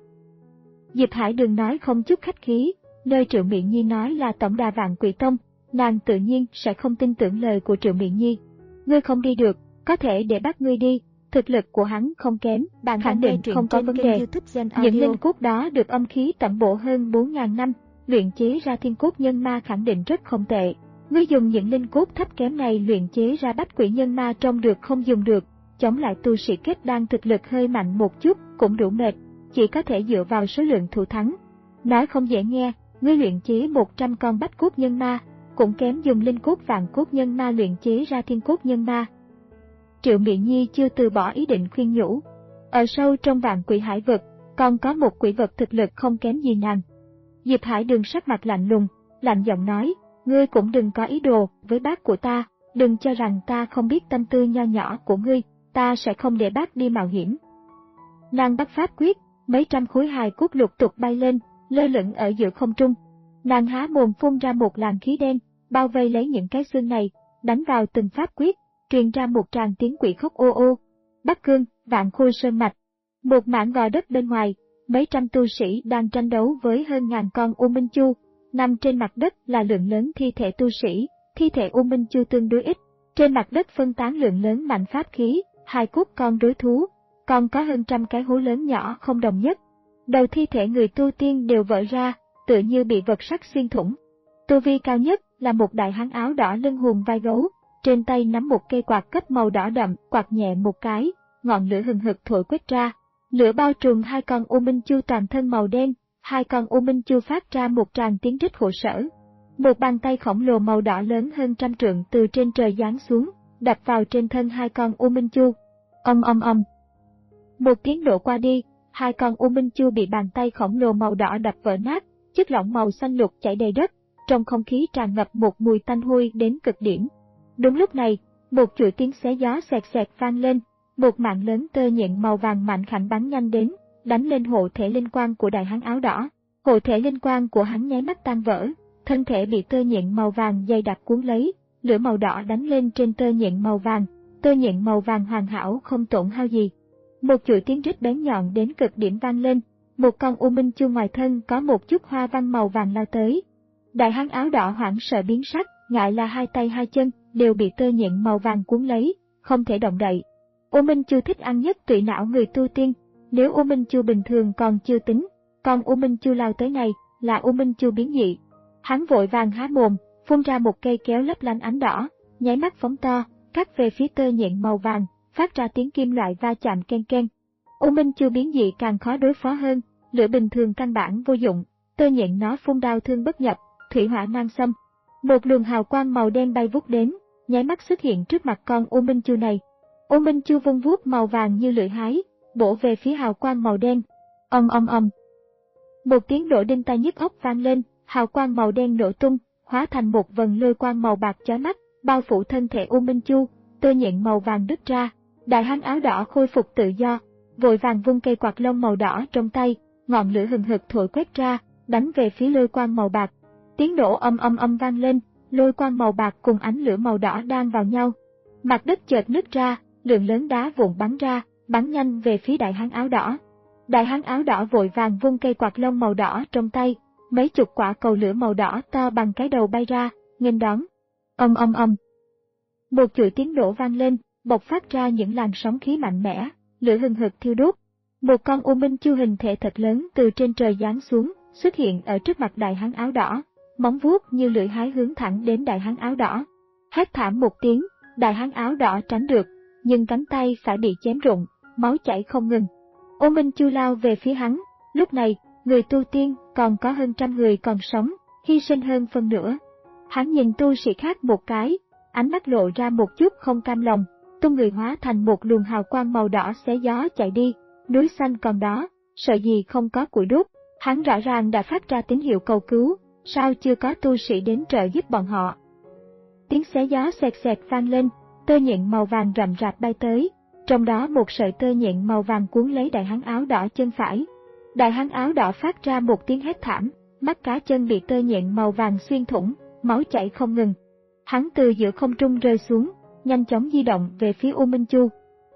[SPEAKER 1] Diệp Hải Đường nói không chút khách khí, nơi Triệu Miện Nhi nói là tổng đà Vạn Quỷ Tông, nàng tự nhiên sẽ không tin tưởng lời của Triệu Miện Nhi. Ngươi không đi được, có thể để bắt ngươi đi, thực lực của hắn không kém, bạn khẳng định không có vấn đề. Những linh cốt đó được âm khí tẩm bổ hơn bốn nghìn năm, luyện chế ra thiên cốt nhân ma khẳng định rất không tệ. Ngươi dùng những linh cốt thấp kém này luyện chế ra bách quỷ nhân ma trông được không dùng được, chống lại tu sĩ kết đan thực lực hơi mạnh một chút cũng đủ mệt, chỉ có thể dựa vào số lượng thủ thắng. Nói không dễ nghe, ngươi luyện chế một trăm con bách cốt nhân ma, cũng kém dùng linh cốt vạn cốt nhân ma luyện chế ra thiên cốt nhân ma. Triệu Miện Nhi chưa từ bỏ ý định khuyên nhủ. Ở sâu trong Vạn Quỷ Hải vực, còn có một quỷ vật thực lực không kém gì nàng. Diệp Hải Đường sắc mặt lạnh lùng, lạnh giọng nói, ngươi cũng đừng có ý đồ với bác của ta, đừng cho rằng ta không biết tâm tư nho nhỏ của ngươi, ta sẽ không để bác đi mạo hiểm. Nàng bắt pháp quyết, mấy trăm khối hài cốt lục tục bay lên, lơ lửng ở giữa không trung. Nàng há mồm phun ra một làn khí đen, bao vây lấy những cái xương này, đánh vào từng pháp quyết, truyền ra một tràng tiếng quỷ khóc ô ô. Bắc Cương, Vạn Khôi Sơn Mạch. Một mảng gò đất bên ngoài, mấy trăm tu sĩ đang tranh đấu với hơn ngàn con U Minh Chu. Nằm trên mặt đất là lượng lớn thi thể tu sĩ, thi thể U Minh Chu tương đối ít. Trên mặt đất phân tán lượng lớn mạnh pháp khí, hài cốt con đối thú, còn có hơn trăm cái hố lớn nhỏ không đồng nhất. Đầu thi thể người tu tiên đều vỡ ra, tựa như bị vật sắc xuyên thủng. Tu vi cao nhất là một đại hán áo đỏ lưng hùm vai gấu, trên tay nắm một cây quạt cấp màu đỏ đậm, quạt nhẹ một cái, ngọn lửa hừng hực thổi quét ra. Lửa bao trùm hai con U Minh Chu toàn thân màu đen, hai con U Minh Chu phát ra một tràng tiếng rít khổ sở. Một bàn tay khổng lồ màu đỏ lớn hơn trăm trượng từ trên trời giáng xuống, đập vào trên thân hai con U Minh Chu. Ầm ầm ầm. Một tiếng nổ qua đi, hai con U Minh Chu bị bàn tay khổng lồ màu đỏ đập vỡ nát, chất lỏng màu xanh lục chảy đầy đất, trong không khí tràn ngập một mùi tanh hôi đến cực điểm. Đúng lúc này, một chuỗi tiếng xé gió xẹt xẹt vang lên, một mạng lớn tơ nhện màu vàng mạnh khảnh bắn nhanh đến, đánh lên hộ thể linh quang của đại hán áo đỏ. Hộ thể linh quang của hắn nháy mắt tan vỡ, thân thể bị tơ nhện màu vàng dày đặc cuốn lấy, lửa màu đỏ đánh lên trên tơ nhện màu vàng, tơ nhện màu vàng hoàn hảo không tổn hao gì. Một chuỗi tiếng rít bén nhọn đến cực điểm vang lên, một con U Minh Chu ngoài thân có một chút hoa văn màu vàng lao tới. Đại hán áo đỏ hoảng sợ biến sắc, ngại là hai tay hai chân đều bị tơ nhện màu vàng cuốn lấy, không thể động đậy. U Minh Chu thích ăn nhất tụy não người tu tiên, nếu U Minh Chu bình thường còn chưa tính, còn U Minh Chu lao tới này là U Minh Chu biến dị. Hắn vội vàng há mồm, phun ra một cây kéo lấp lánh ánh đỏ, nháy mắt phóng to, cắt về phía tơ nhện màu vàng, phát ra tiếng kim loại va chạm ken ken. U Minh Chu biến dị càng khó đối phó hơn, lửa bình thường căn bản vô dụng, tơ nhện nó phun đao thương bất nhập, thủy hỏa nan xâm. Một luồng hào quang màu đen bay vút đến, nháy mắt xuất hiện trước mặt con U Minh Chu này. U Minh Chu vung vuốt màu vàng như lưỡi hái, bổ về phía hào quang màu đen. Ầm ầm ầm. Một tiếng nổ đinh tai nhức óc vang lên, hào quang màu đen nổ tung, hóa thành một vần lôi quang màu bạc chói mắt, bao phủ thân thể U Minh Chu, tơ nhện màu vàng đứt ra. Đại hán áo đỏ khôi phục tự do, vội vàng vung cây quạt lông màu đỏ trong tay, ngọn lửa hừng hực thổi quét ra, đánh về phía lôi quang màu bạc. Tiếng nổ âm âm âm vang lên, lôi quang màu bạc cùng ánh lửa màu đỏ đan vào nhau. Mặt đất chợt nứt ra, lượng lớn đá vụn bắn ra, bắn nhanh về phía đại hán áo đỏ. Đại hán áo đỏ vội vàng vung cây quạt lông màu đỏ trong tay, mấy chục quả cầu lửa màu đỏ to bằng cái đầu bay ra, nghênh đón. Ầm ầm ầm. Một chuỗi tiếng nổ vang lên, bộc phát ra những làn sóng khí mạnh mẽ, lửa hừng hực thiêu đốt. Một con U Minh Chu hình thể thật lớn từ trên trời giáng xuống, xuất hiện ở trước mặt đại hán áo đỏ, móng vuốt như lưỡi hái hướng thẳng đến đại hán áo đỏ. Hét thảm một tiếng, đại hán áo đỏ tránh được, nhưng cánh tay phải bị chém rụng, máu chảy không ngừng. U Minh Chu lao về phía hắn, lúc này, người tu tiên còn có hơn trăm người còn sống, hy sinh hơn phân nửa. Hắn nhìn tu sĩ khác một cái, ánh mắt lộ ra một chút không cam lòng, tung người hóa thành một luồng hào quang màu đỏ xé gió chạy đi. Núi xanh còn đó, sợ gì không có củi đốt, hắn rõ ràng đã phát ra tín hiệu cầu cứu, sao chưa có tu sĩ đến trợ giúp bọn họ. Tiếng xé gió xẹt xẹt vang lên, tơ nhện màu vàng rậm rạp bay tới, trong đó một sợi tơ nhện màu vàng cuốn lấy đại hán áo đỏ chân phải. Đại hán áo đỏ phát ra một tiếng hét thảm, mắt cá chân bị tơ nhện màu vàng xuyên thủng, máu chảy không ngừng. Hắn từ giữa không trung rơi xuống, nhanh chóng di động về phía U Minh Chu.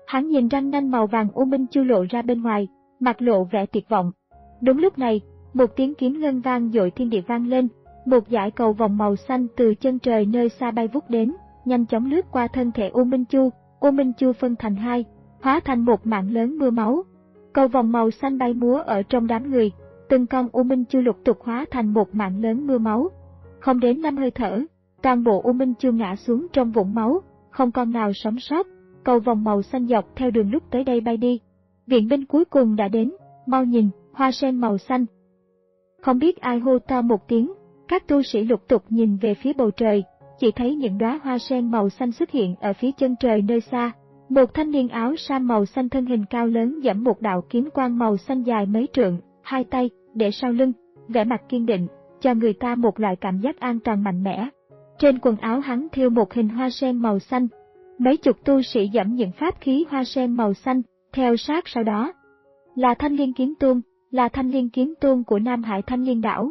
[SPEAKER 1] Hắn nhìn răng nanh màu vàng U Minh Chu lộ ra bên ngoài, mặt lộ vẻ tuyệt vọng. Đúng lúc này, một tiếng kiếm ngân vang dội thiên địa vang lên, một dải cầu vòng màu xanh từ chân trời nơi xa bay vút đến, nhanh chóng lướt qua thân thể U Minh Chu. U Minh Chu phân thành hai, hóa thành một mảng lớn mưa máu. Cầu vòng màu xanh bay múa ở trong đám người, từng con U Minh Chu lục tục hóa thành một mảng lớn mưa máu. Không đến năm hơi thở, toàn bộ U Minh Chu ngã xuống trong vũng máu, không con nào sống sót. Cầu vòng màu xanh dọc theo đường lúc tới đây bay đi. Viện binh cuối cùng đã đến, mau nhìn, hoa sen màu xanh. Không biết ai hô to một tiếng, các tu sĩ lục tục nhìn về phía bầu trời, chỉ thấy những đóa hoa sen màu xanh xuất hiện ở phía chân trời nơi xa. Một thanh niên áo sam màu xanh thân hình cao lớn giẫm một đạo kiếm quang màu xanh dài mấy trượng, hai tay để sau lưng, vẻ mặt kiên định, cho người ta một loại cảm giác an toàn mạnh mẽ. Trên quần áo hắn thêu một hình hoa sen màu xanh. Mấy chục tu sĩ giẫm những pháp khí hoa sen màu xanh, theo sát sau đó. Là Thanh Liên Kiếm Tôn, là Thanh Liên Kiếm Tôn của Nam Hải Thanh Liên đảo.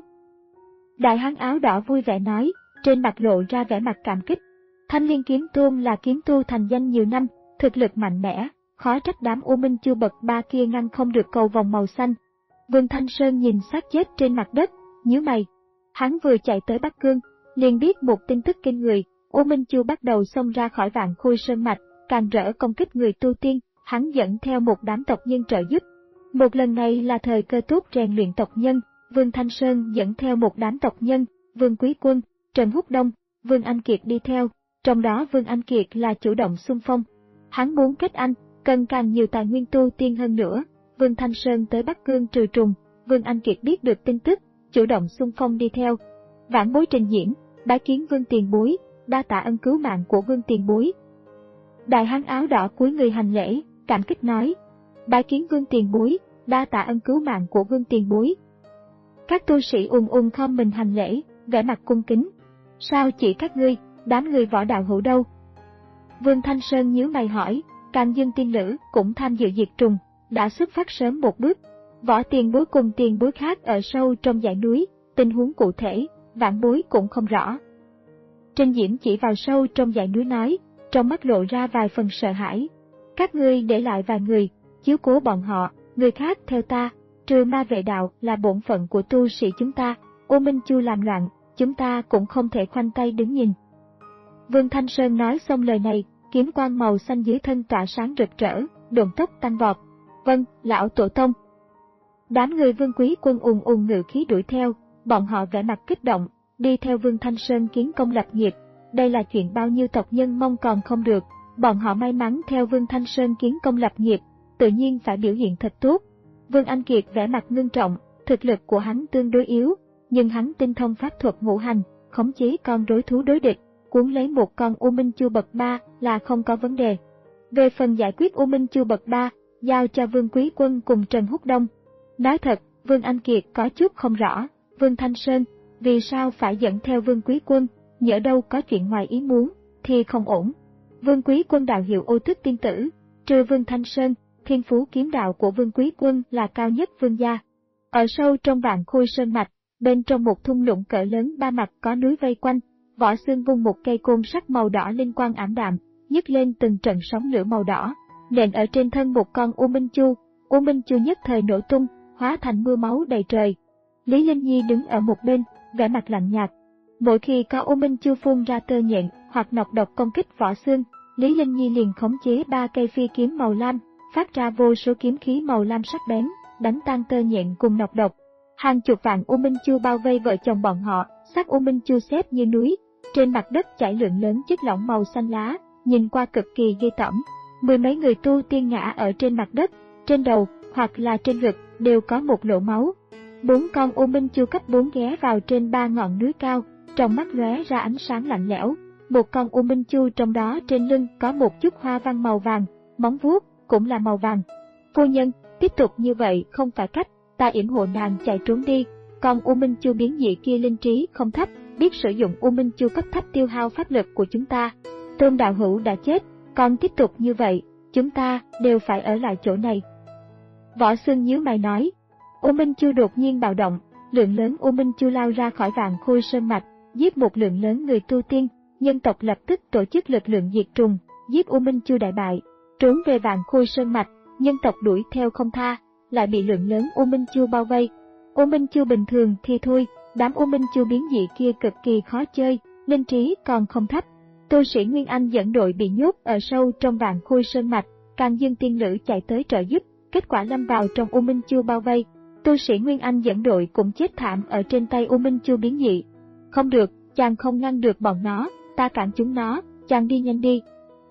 [SPEAKER 1] Đại hán áo đỏ vui vẻ nói, trên mặt lộ ra vẻ mặt cảm kích. Thanh Liên Kiếm Tôn là kiếm tu thành danh nhiều năm, thực lực mạnh mẽ, khó trách đám U Minh Chu bậc ba kia ngăn không được cầu vòng màu xanh. Vương Thanh Sơn nhìn xác chết trên mặt đất, nhíu mày. Hắn vừa chạy tới Bắc Cương, liền biết một tin tức kinh người. U Minh Chu bắt đầu xông ra khỏi Vạn Khôi Sơn mạch, càng rỡ công kích người tu tiên, hắn dẫn theo một đám tộc nhân trợ giúp. Một lần này là thời cơ tốt rèn luyện tộc nhân, Vương Thanh Sơn dẫn theo một đám tộc nhân, Vương Quý Quân, Trần Húc Đông, Vương Anh Kiệt đi theo, trong đó Vương Anh Kiệt là chủ động xung phong. Hắn muốn kết anh, cần càng nhiều tài nguyên tu tiên hơn nữa. Vương Thanh Sơn tới Bắc Cương trừ trùng, Vương Anh Kiệt biết được tin tức, chủ động xung phong đi theo. Vãn Bối Trình Diễn, bái kiến Vương Tiền Bối, đa tạ ân cứu mạng của Vương Tiền Bối. Đại hán áo đỏ cúi người hành lễ, cảm kích nói, bái kiến Vương Tiền Bối, đa tạ ân cứu mạng của Vương Tiền Bối. Các tu sĩ ùn ùn khom mình hành lễ, vẻ mặt cung kính. Sao chỉ các ngươi, đám người võ đạo hữu đâu? Vương Thanh Sơn nhíu mày hỏi, Càn Dương Tiên Lữ cũng tham dự diệt trùng, đã xuất phát sớm một bước. Võ Tiền Bối cùng tiền bối khác ở sâu trong dãy núi, tình huống cụ thể, Vãn Bối cũng không rõ. Trình Diễm chỉ vào sâu trong dãy núi nói, trong mắt lộ ra vài phần sợ hãi. Các ngươi để lại vài người, chiếu cố bọn họ, người khác theo ta, trừ ma vệ đạo là bổn phận của tu sĩ chúng ta, U Minh Chu làm loạn, chúng ta cũng không thể khoanh tay đứng nhìn. Vương Thanh Sơn nói xong lời này, kiếm quang màu xanh dưới thân tỏa sáng rực rỡ, độn tốc tăng vọt. Vâng, lão tổ tông. Đám người Vương Quý Quân ùn ùn ngự khí đuổi theo, bọn họ vẻ mặt kích động, đi theo Vương Thanh Sơn kiến công lập nghiệp. Đây là chuyện bao nhiêu tộc nhân mong còn không được, bọn họ may mắn theo Vương Thanh Sơn kiến công lập nghiệp, tự nhiên phải biểu hiện thật tốt. Vương Anh Kiệt vẻ mặt ngưng trọng, thực lực của hắn tương đối yếu, nhưng hắn tinh thông pháp thuật ngũ hành, khống chế con rối thú đối địch, cuốn lấy một con U Minh Chu bậc ba là không có vấn đề. Về phần giải quyết U Minh Chu bậc ba, giao cho Vương Quý Quân cùng Trần Húc Đông. Nói thật, Vương Anh Kiệt có chút không rõ, Vương Thanh Sơn, vì sao phải dẫn theo Vương Quý Quân, nhỡ đâu có chuyện ngoài ý muốn, thì không ổn. Vương Quý Quân đạo hiệu Ô Tước Tiên Tử, trừ Vương Thanh Sơn, thiên phú kiếm đạo của Vương Quý Quân là cao nhất Vương gia. Ở sâu trong Vạn Khôi Sơn mạch, bên trong một thung lũng cỡ lớn ba mặt có núi vây quanh, Võ Xương vung một cây côn sắt màu đỏ linh quang ảm đạm, nhấc lên từng trận sóng lửa màu đỏ, nện ở trên thân một con U Minh Chu, U Minh Chu nhất thời nổ tung, hóa thành mưa máu đầy trời. Lý Linh Nhi đứng ở một bên, vẻ mặt lạnh nhạt. Mỗi khi có U Minh Chu phun ra tơ nhện hoặc nọc độc công kích Võ Xương, Lý Linh Nhi liền khống chế ba cây phi kiếm màu lam, phát ra vô số kiếm khí màu lam sắc bén, đánh tan tơ nhện cùng nọc độc. Hàng chục vạn U Minh Chu bao vây vợ chồng bọn họ, xác U Minh Chu xếp như núi, trên mặt đất chảy lượng lớn chất lỏng màu xanh lá, nhìn qua cực kỳ ghê tởm. Mười mấy người tu tiên ngã ở trên mặt đất, trên đầu hoặc là trên ngực đều có một lỗ máu. Bốn con U Minh Chu cấp bốn ghé vào trên ba ngọn núi cao, trong mắt lóe ra ánh sáng lạnh lẽo. Một con U Minh Chu trong đó trên lưng có một chút hoa văn màu vàng, móng vuốt cũng là màu vàng. Phu nhân, tiếp tục như vậy không phải cách, ta yểm hộ nàng chạy trốn đi. Con U Minh Chu biến dị kia linh trí không thấp, biết sử dụng U Minh Chu cấp thấp tiêu hao pháp lực của chúng ta. Tôn đạo hữu đã chết, còn tiếp tục như vậy, chúng ta đều phải ở lại chỗ này. Võ Xương nhíu mày nói. U Minh Chu đột nhiên bạo động, lượng lớn U Minh Chu lao ra khỏi Vạn Khôi Sơn mạch, giết một lượng lớn người tu tiên. Nhân tộc lập tức tổ chức lực lượng diệt trùng, giết U Minh Chu đại bại. Trốn về vạn khôi sơn mạch, nhân tộc đuổi theo không tha, lại bị lượng lớn U Minh Chu bao vây. U Minh Chu bình thường thì thôi, đám U Minh Chu biến dị kia cực kỳ khó chơi, linh trí còn không thấp. Tu sĩ Nguyên Anh dẫn đội bị nhốt ở sâu trong vạn khôi sơn mạch, Càng Dương tiên nữ chạy tới trợ giúp, kết quả lâm vào trong U Minh Chu bao vây. Tu sĩ Nguyên Anh dẫn đội cũng chết thảm ở trên tay U Minh Chu biến dị. Không được, chàng không ngăn được bọn nó, ta cản chúng nó, chàng đi nhanh đi.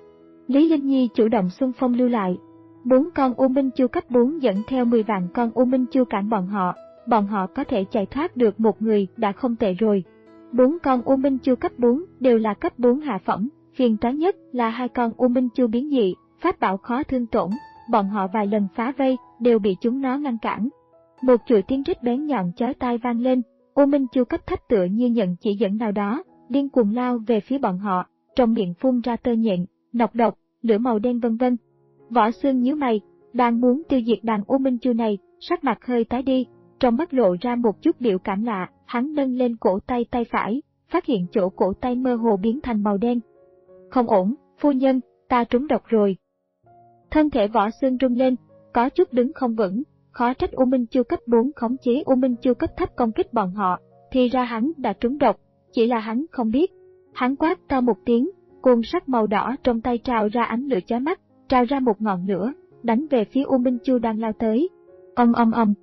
[SPEAKER 1] Lý Linh Nhi chủ động xung phong lưu lại. Bốn con U Minh Chu cấp bốn dẫn theo mười vạn con U Minh Chu cản bọn họ, bọn họ có thể chạy thoát được một người đã không tệ rồi. Bốn con U Minh Chu cấp bốn đều là cấp bốn hạ phẩm, phiền toái nhất là hai con U Minh Chu biến dị, pháp bảo khó thương tổn, bọn họ vài lần phá vây đều bị chúng nó ngăn cản. Một chuỗi tiếng rít bén nhọn chói tai vang lên, U Minh Chu cấp thấp tựa như nhận chỉ dẫn nào đó, điên cuồng lao về phía bọn họ, trong miệng phun ra tơ nhện, nọc độc, lửa màu đen vân vân. Võ Xương nhíu mày, đang muốn tiêu diệt đàn U Minh Chu này, sắc mặt hơi tái đi, trong mắt lộ ra một chút biểu cảm lạ, hắn nâng lên cổ tay tay phải, phát hiện chỗ cổ tay mơ hồ biến thành màu đen. Không ổn, phu nhân, ta trúng độc rồi. Thân thể Võ Xương rung lên, có chút đứng không vững, khó trách U Minh Chu cấp bốn khống chế U Minh Chu cấp thấp công kích bọn họ, thì ra hắn đã trúng độc, chỉ là hắn không biết. Hắn quát to một tiếng, côn sắt màu đỏ trong tay trào ra ánh lửa chói mắt, trào ra một ngọn lửa, đánh về phía U Minh Chu đang lao tới. Ầm ầm ầm.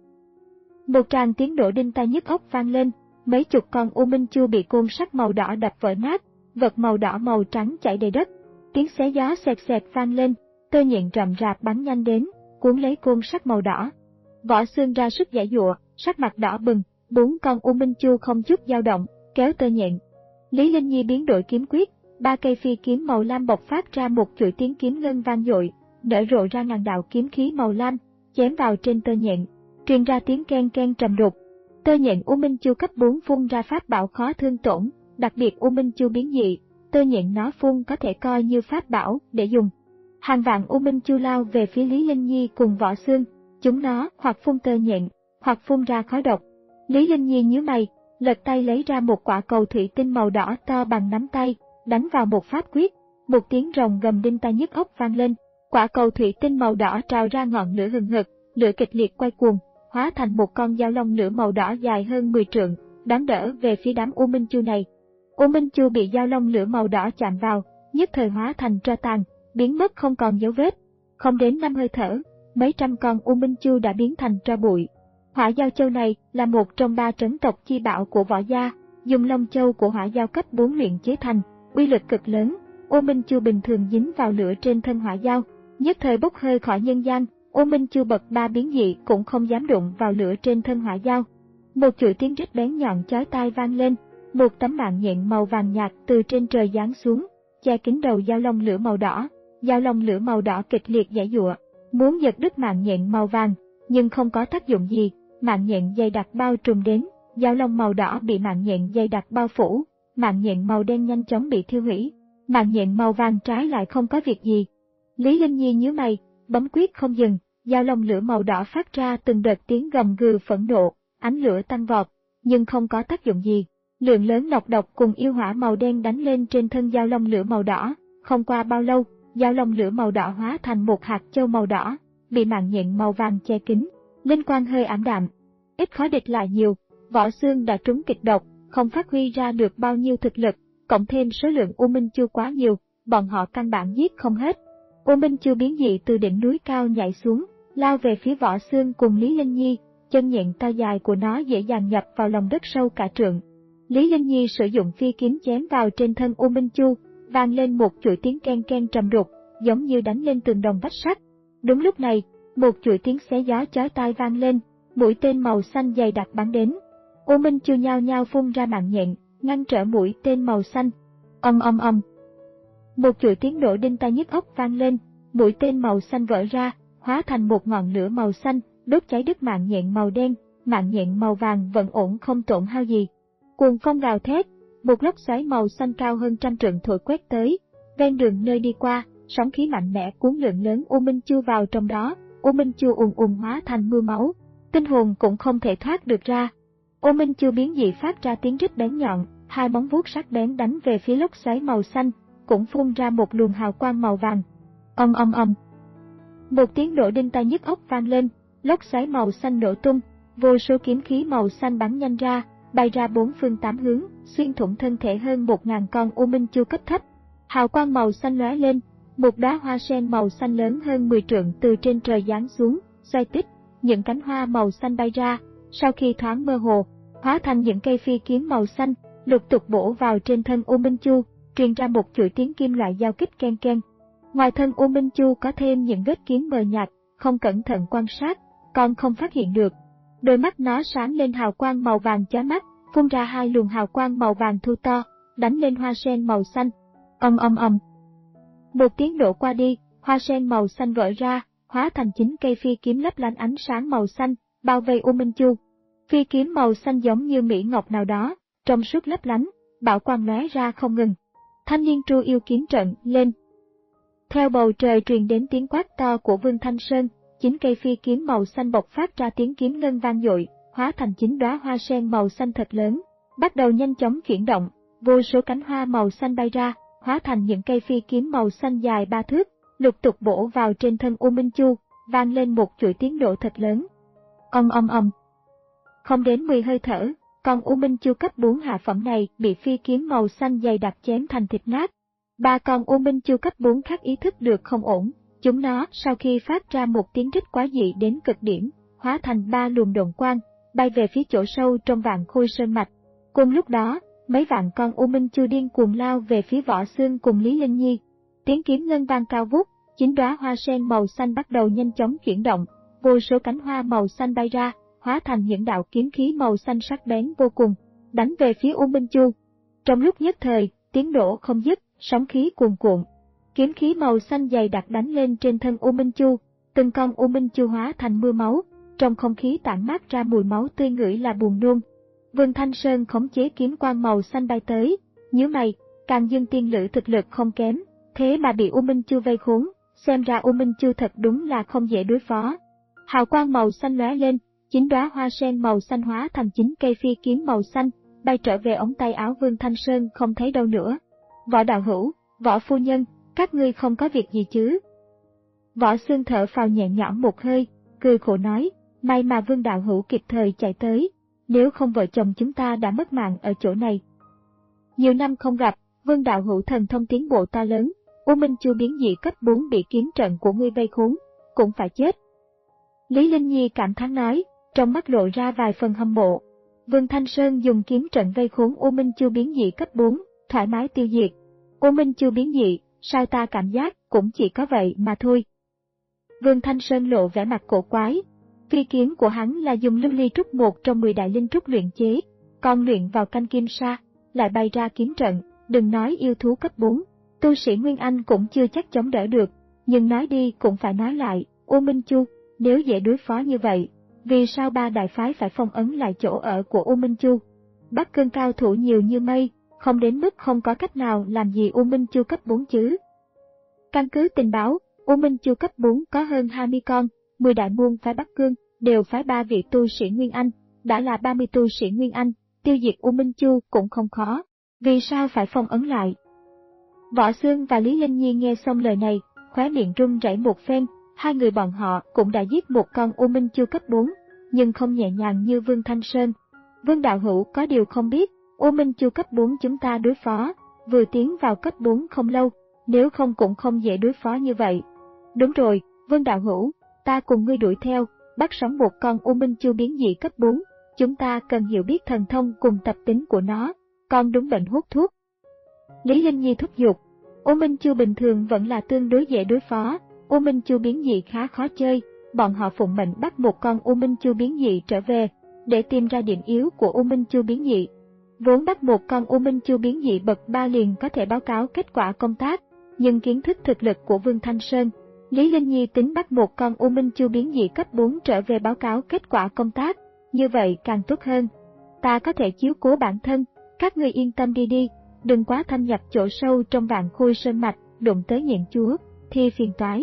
[SPEAKER 1] Một tràng tiếng nổ đinh tai nhức óc vang lên, mấy chục con U Minh Chu bị côn sắt màu đỏ đập vỡ nát, vật màu đỏ màu trắng chảy đầy đất. Tiếng xé gió xẹt xẹt vang lên, tơ nhện rậm rạp bắn nhanh đến, cuốn lấy côn sắt màu đỏ. Võ Xương ra sức giãy giụa, sắc mặt đỏ bừng, bốn con U Minh Chu không chút dao động, kéo tơ nhện. Lý Linh Nhi biến đổi kiếm quyết, ba cây phi kiếm màu lam bộc phát ra một chuỗi tiếng kiếm ngân vang dội, nở rộ ra ngàn đạo kiếm khí màu lam, chém vào trên tơ nhện, truyền ra tiếng ken ken trầm đục. Tơ nhện U Minh Chu cấp bốn phun ra pháp bảo khó thương tổn, đặc biệt U Minh Chu biến dị, tơ nhện nó phun có thể coi như pháp bảo để dùng. Hàng vạn U Minh Chu lao về phía Lý Linh Nhi cùng Võ Xương, chúng nó hoặc phun tơ nhện, hoặc phun ra khói độc. Lý Linh Nhi nhíu mày, lật tay lấy ra một quả cầu thủy tinh màu đỏ to bằng nắm tay, đánh vào một pháp quyết, một tiếng rồng gầm đinh tai nhức óc vang lên, quả cầu thủy tinh màu đỏ trào ra ngọn lửa hừng hực, lửa kịch liệt quay cuồng, hóa thành một con dao long lửa màu đỏ dài hơn mười trượng, đón đỡ về phía đám U Minh Chu này. U Minh Chu bị dao long lửa màu đỏ chạm vào, nhất thời hóa thành tro tàn, biến mất không còn dấu vết. Không đến năm hơi thở, mấy trăm con U Minh Chu đã biến thành tro bụi. Hỏa Giao Châu này là một trong ba trấn tộc chi bảo của Võ gia, dùng long châu của Hỏa Giao cấp bốn luyện chế thành, uy lực cực lớn. U Minh Chu bình thường dính vào lửa trên thân Hỏa Giao, nhất thời bốc hơi khỏi nhân gian. U Minh Chu bậc ba biến dị cũng không dám đụng vào lửa trên thân Hỏa Giao. Một chuỗi tiếng rít bén nhọn chói tai vang lên, một tấm mạng nhện màu vàng nhạt từ trên trời giáng xuống, che kín đầu dao long lửa màu đỏ. Dao long lửa màu đỏ kịch liệt giãy giụa, muốn giật đứt mạng nhện màu vàng, nhưng không có tác dụng gì. Mạng nhện dày đặc bao trùm đến, dao long màu đỏ bị mạng nhện dày đặc bao phủ, mạng nhện màu đen nhanh chóng bị thiêu hủy, mạng nhện màu vàng trái lại không có việc gì. Lý Linh Nhi nhíu mày, bấm quyết không dừng, dao long lửa màu đỏ phát ra từng đợt tiếng gầm gừ phẫn nộ, ánh lửa tăng vọt, nhưng không có tác dụng gì. Lượng lớn nọc độc cùng yêu hỏa màu đen đánh lên trên thân dao long lửa màu đỏ, không qua bao lâu, dao long lửa màu đỏ hóa thành một hạt châu màu đỏ, bị mạng nhện màu vàng che kín. Linh quang hơi ảm đạm, ít khó địch lại nhiều. Võ Xương đã trúng kịch độc, không phát huy ra được bao nhiêu thực lực, cộng thêm số lượng U Minh Chu quá nhiều, bọn họ căn bản giết không hết. U Minh Chu biến dị từ đỉnh núi cao nhảy xuống, lao về phía Võ Xương cùng Lý Linh Nhi, chân nhện to dài của nó dễ dàng nhập vào lòng đất sâu cả trượng. Lý Linh Nhi sử dụng phi kiếm chém vào trên thân U Minh Chu, vang lên một chuỗi tiếng ken ken trầm đục, giống như đánh lên tường đồng vách sắt. Đúng lúc này, một chuỗi tiếng xé gió chói tai vang lên, mũi tên màu xanh dày đặc bắn đến. U Minh Chu nhao nhao phun ra mạng nhện, ngăn trở mũi tên màu xanh. Ầm ầm ầm. Một chuỗi tiếng nổ đinh tai nhức óc vang lên, mũi tên màu xanh vỡ ra, hóa thành một ngọn lửa màu xanh, đốt cháy đứt mạng nhện màu đen, mạng nhện màu vàng vẫn ổn không tổn hao gì. Cuồng phong gào thét, một lốc xoáy màu xanh cao hơn trăm trượng thổi quét tới, ven đường nơi đi qua, sóng khí mạnh mẽ cuốn lượng lớn U Minh Chu vào trong đó, U Minh Chu ùn ùn hóa thành mưa máu, tinh hồn cũng không thể thoát được ra. U Minh Chu biến dị phát ra tiếng rít bén nhọn, hai móng vuốt sắc bén đánh về phía lốc xoáy màu xanh, cũng phun ra một luồng hào quang màu vàng. Ầm ầm ầm, Một tiếng nổ đinh tai nhức óc vang lên, lốc xoáy màu xanh nổ tung, vô số kiếm khí màu xanh bắn nhanh ra, bay ra bốn phương tám hướng, xuyên thủng thân thể hơn một ngàn con U Minh Chu cấp thấp. Hào quang màu xanh lóe lên, một đóa hoa sen màu xanh lớn hơn mười trượng từ trên trời giáng xuống, xoay tít, những cánh hoa màu xanh bay ra, sau khi thoáng mơ hồ, hóa thành những cây phi kiếm màu xanh, lục tục bổ vào trên thân U Minh Chu, truyền ra một chuỗi tiếng kim loại giao kích ken ken. Ngoài thân U Minh Chu có thêm những vết kiếm mờ nhạt, không cẩn thận quan sát, còn không phát hiện được. Đôi mắt nó sáng lên hào quang màu vàng chói mắt, phun ra hai luồng hào quang màu vàng thu to, đánh lên hoa sen màu xanh. Ầm ầm ầm. Một tiếng nổ qua đi, hoa sen màu xanh vỡ ra, hóa thành chín cây phi kiếm lấp lánh ánh sáng màu xanh, bao vây U Minh Chu. Phi kiếm màu xanh giống như mỹ ngọc nào đó, trong suốt lấp lánh, bảo quang lóe ra không ngừng. Thanh niên Tru Yêu kiếm trận lên. Theo bầu trời truyền đến tiếng quát to của Vương Thanh Sơn, chín cây phi kiếm màu xanh bộc phát ra tiếng kiếm ngân vang dội, hóa thành chín đóa hoa sen màu xanh thật lớn, bắt đầu nhanh chóng chuyển động, vô số cánh hoa màu xanh bay ra, hóa thành những cây phi kiếm màu xanh dài ba thước, lục tục bổ vào trên thân U Minh Chu, vang lên một chuỗi tiếng nổ thật lớn. Ầm ầm ầm. Không đến mười hơi thở, con U Minh Chu cấp bốn hạ phẩm này bị phi kiếm màu xanh dày đặc chém thành thịt nát. Ba con U Minh Chu cấp bốn khác ý thức được không ổn, chúng nó sau khi phát ra một tiếng rít quá dị đến cực điểm, hóa thành ba luồng độn quang, bay về phía chỗ sâu trong Vạn Khôi Sơn mạch. Cùng lúc đó, mấy vạn con U Minh Chu điên cuồng lao về phía Võ Xương cùng Lý Linh Nhi. Tiếng kiếm ngân vang cao vút, chín đóa hoa sen màu xanh bắt đầu nhanh chóng chuyển động, vô số cánh hoa màu xanh bay ra, hóa thành những đạo kiếm khí màu xanh sắc bén vô cùng, đánh về phía U Minh Chu. Trong lúc nhất thời, tiếng nổ không dứt, sóng khí cuồn cuộn. Kiếm khí màu xanh dày đặc đánh lên trên thân U Minh Chu, từng con U Minh Chu hóa thành mưa máu, trong không khí tản mát ra mùi máu tươi ngửi là buồn nôn. Vương Thanh Sơn khống chế kiếm quang màu xanh bay tới, nhíu mày, Càng Dương tiên lữ thực lực không kém, thế mà bị U Minh Chu vây khốn, xem ra U Minh Chu thật đúng là không dễ đối phó. Hào quang màu xanh lóe lên, chín đóa hoa sen màu xanh hóa thành chín cây phi kiếm màu xanh, bay trở về ống tay áo Vương Thanh Sơn không thấy đâu nữa. Võ đạo hữu, Võ phu nhân, các ngươi không có việc gì chứ? Võ Xương thở phào nhẹ nhõm một hơi, cười khổ nói, may mà Vương đạo hữu kịp thời chạy tới, nếu không vợ chồng chúng ta đã mất mạng ở chỗ này. Nhiều năm không gặp, Vương đạo hữu thần thông tiến bộ to lớn, U Minh Chu biến dị cấp bốn bị kiếm trận của ngươi vây khốn, cũng phải chết. Lý Linh Nhi cảm thán nói, trong mắt lộ ra vài phần hâm mộ. Vương Thanh Sơn dùng kiếm trận vây khốn U Minh Chu biến dị cấp bốn, thoải mái tiêu diệt. U Minh Chu biến dị, sao ta cảm giác cũng chỉ có vậy mà thôi. Vương Thanh Sơn lộ vẻ mặt cổ quái. Phi kiếm của hắn là dùng lưu ly trúc một trong mười đại linh trúc luyện chế, còn luyện vào canh kim sa, lại bay ra kiếm trận, đừng nói yêu thú cấp bốn, tu sĩ Nguyên Anh cũng chưa chắc chống đỡ được, nhưng nói đi cũng phải nói lại, U Minh Chu, nếu dễ đối phó như vậy, vì sao ba đại phái phải phong ấn lại chỗ ở của U Minh Chu? Bắc Cương cao thủ nhiều như mây, không đến mức không có cách nào làm gì U Minh Chu cấp bốn chứ. Căn cứ tình báo, U Minh Chu cấp bốn có hơn hai mươi con, mười đại môn phái Bắc Cương đều phái ba vị tu sĩ Nguyên Anh, đã là ba mươi tu sĩ Nguyên Anh, tiêu diệt U Minh Chu cũng không khó, vì sao phải phong ấn lại? Võ Xương và Lý Linh Nhi nghe xong lời này, khóe miệng run rẩy một phen, hai người bọn họ cũng đã giết một con U Minh Chu cấp bốn, nhưng không nhẹ nhàng như Vương Thanh Sơn. Vương đạo hữu có điều không biết, U Minh Chu cấp bốn chúng ta đối phó, vừa tiến vào cấp bốn không lâu, nếu không cũng không dễ đối phó như vậy. Đúng rồi, Vương đạo hữu, ta cùng ngươi đuổi theo, bắt sống một con U Minh Chu biến dị cấp bốn, chúng ta cần hiểu biết thần thông cùng tập tính của nó, còn đúng bệnh hút thuốc. Lý Linh Nhi thúc giục, U Minh Chu bình thường vẫn là tương đối dễ đối phó, U Minh Chu biến dị khá khó chơi, bọn họ phụng mệnh bắt một con U Minh Chu biến dị trở về, để tìm ra điểm yếu của U Minh Chu biến dị. Vốn bắt một con U Minh Chu biến dị bậc ba liền có thể báo cáo kết quả công tác, nhưng kiến thức thực lực của Vương Thanh Sơn, Lý Linh Nhi tính bắt một con U Minh Chu biến dị cấp bốn trở về báo cáo kết quả công tác, như vậy càng tốt hơn. Ta có thể chiếu cố bản thân, các người yên tâm đi đi, đừng quá thâm nhập chỗ sâu trong Vạn Khôi Sơn mạch, đụng tới nhện chúa, thì phiền toái.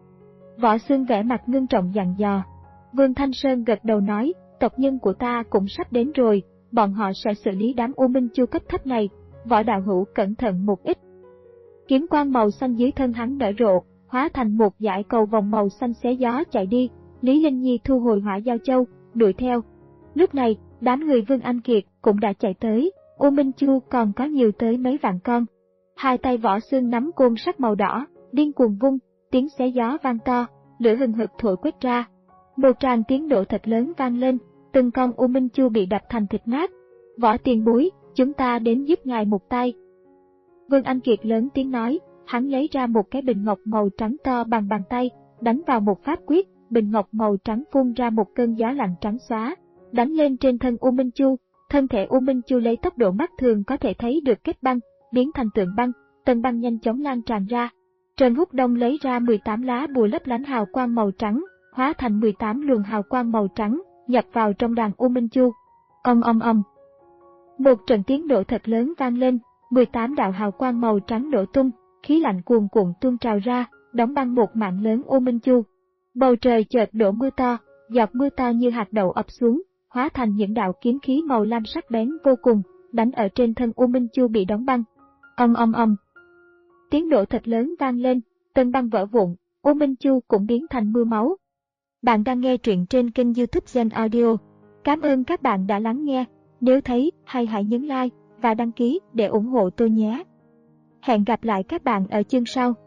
[SPEAKER 1] Võ Xương vẻ mặt ngưng trọng dặn dò. Vương Thanh Sơn gật đầu nói, tộc nhân của ta cũng sắp đến rồi, bọn họ sẽ xử lý đám U Minh Chu cấp thấp này, Võ đạo hữu cẩn thận một ít. Kiếm quang màu xanh dưới thân hắn nở rộ, hóa thành một dải cầu vòng màu xanh xé gió chạy đi. Lý Linh Nhi thu hồi hỏa giao châu, đuổi theo. Lúc này, đám người Vương Anh Kiệt cũng đã chạy tới, U Minh Chu còn có nhiều tới mấy vạn con. Hai tay Võ Xương nắm côn sắt màu đỏ, điên cuồng vung, tiếng xé gió vang to, lửa hừng hực thổi quét ra. Một tràng tiếng nổ thật lớn vang lên, từng con U Minh Chu bị đập thành thịt nát. Võ tiền bối, chúng ta đến giúp ngài một tay. Vương Anh Kiệt lớn tiếng nói, hắn lấy ra một cái bình ngọc màu trắng to bằng bàn tay, đánh vào một pháp quyết, bình ngọc màu trắng phun ra một cơn gió lạnh trắng xóa, đánh lên trên thân U Minh Chu. Thân thể U Minh Chu lấy tốc độ mắt thường có thể thấy được kết băng, biến thành tượng băng, tầng băng nhanh chóng lan tràn ra. Trần Húc Đông lấy ra mười tám lá bùa lấp lánh hào quang màu trắng, hóa thành mười tám luồng hào quang màu trắng, nhập vào trong đàn U Minh Chu. Ong ong ong. Một trận tiếng nổ thật lớn vang lên, mười tám đạo hào quang màu trắng nổ tung, khí lạnh cuồn cuộn tuôn trào ra, đóng băng một mạng lớn U Minh Chu. Bầu trời chợt đổ mưa to, giọt mưa to như hạt đậu ập xuống, hóa thành những đạo kiếm khí màu lam sắc bén vô cùng, đánh ở trên thân U Minh Chu bị đóng băng. Ong ong ong. Tiếng nổ thật lớn vang lên, tầng băng vỡ vụn, U Minh Chu cũng biến thành mưa máu. Bạn đang nghe truyện trên kênh YouTube Gen Audio. Cảm ơn các bạn đã lắng nghe. Nếu thấy hay hãy nhấn like và đăng ký để ủng hộ tôi nhé. Hẹn gặp lại các bạn ở chương sau.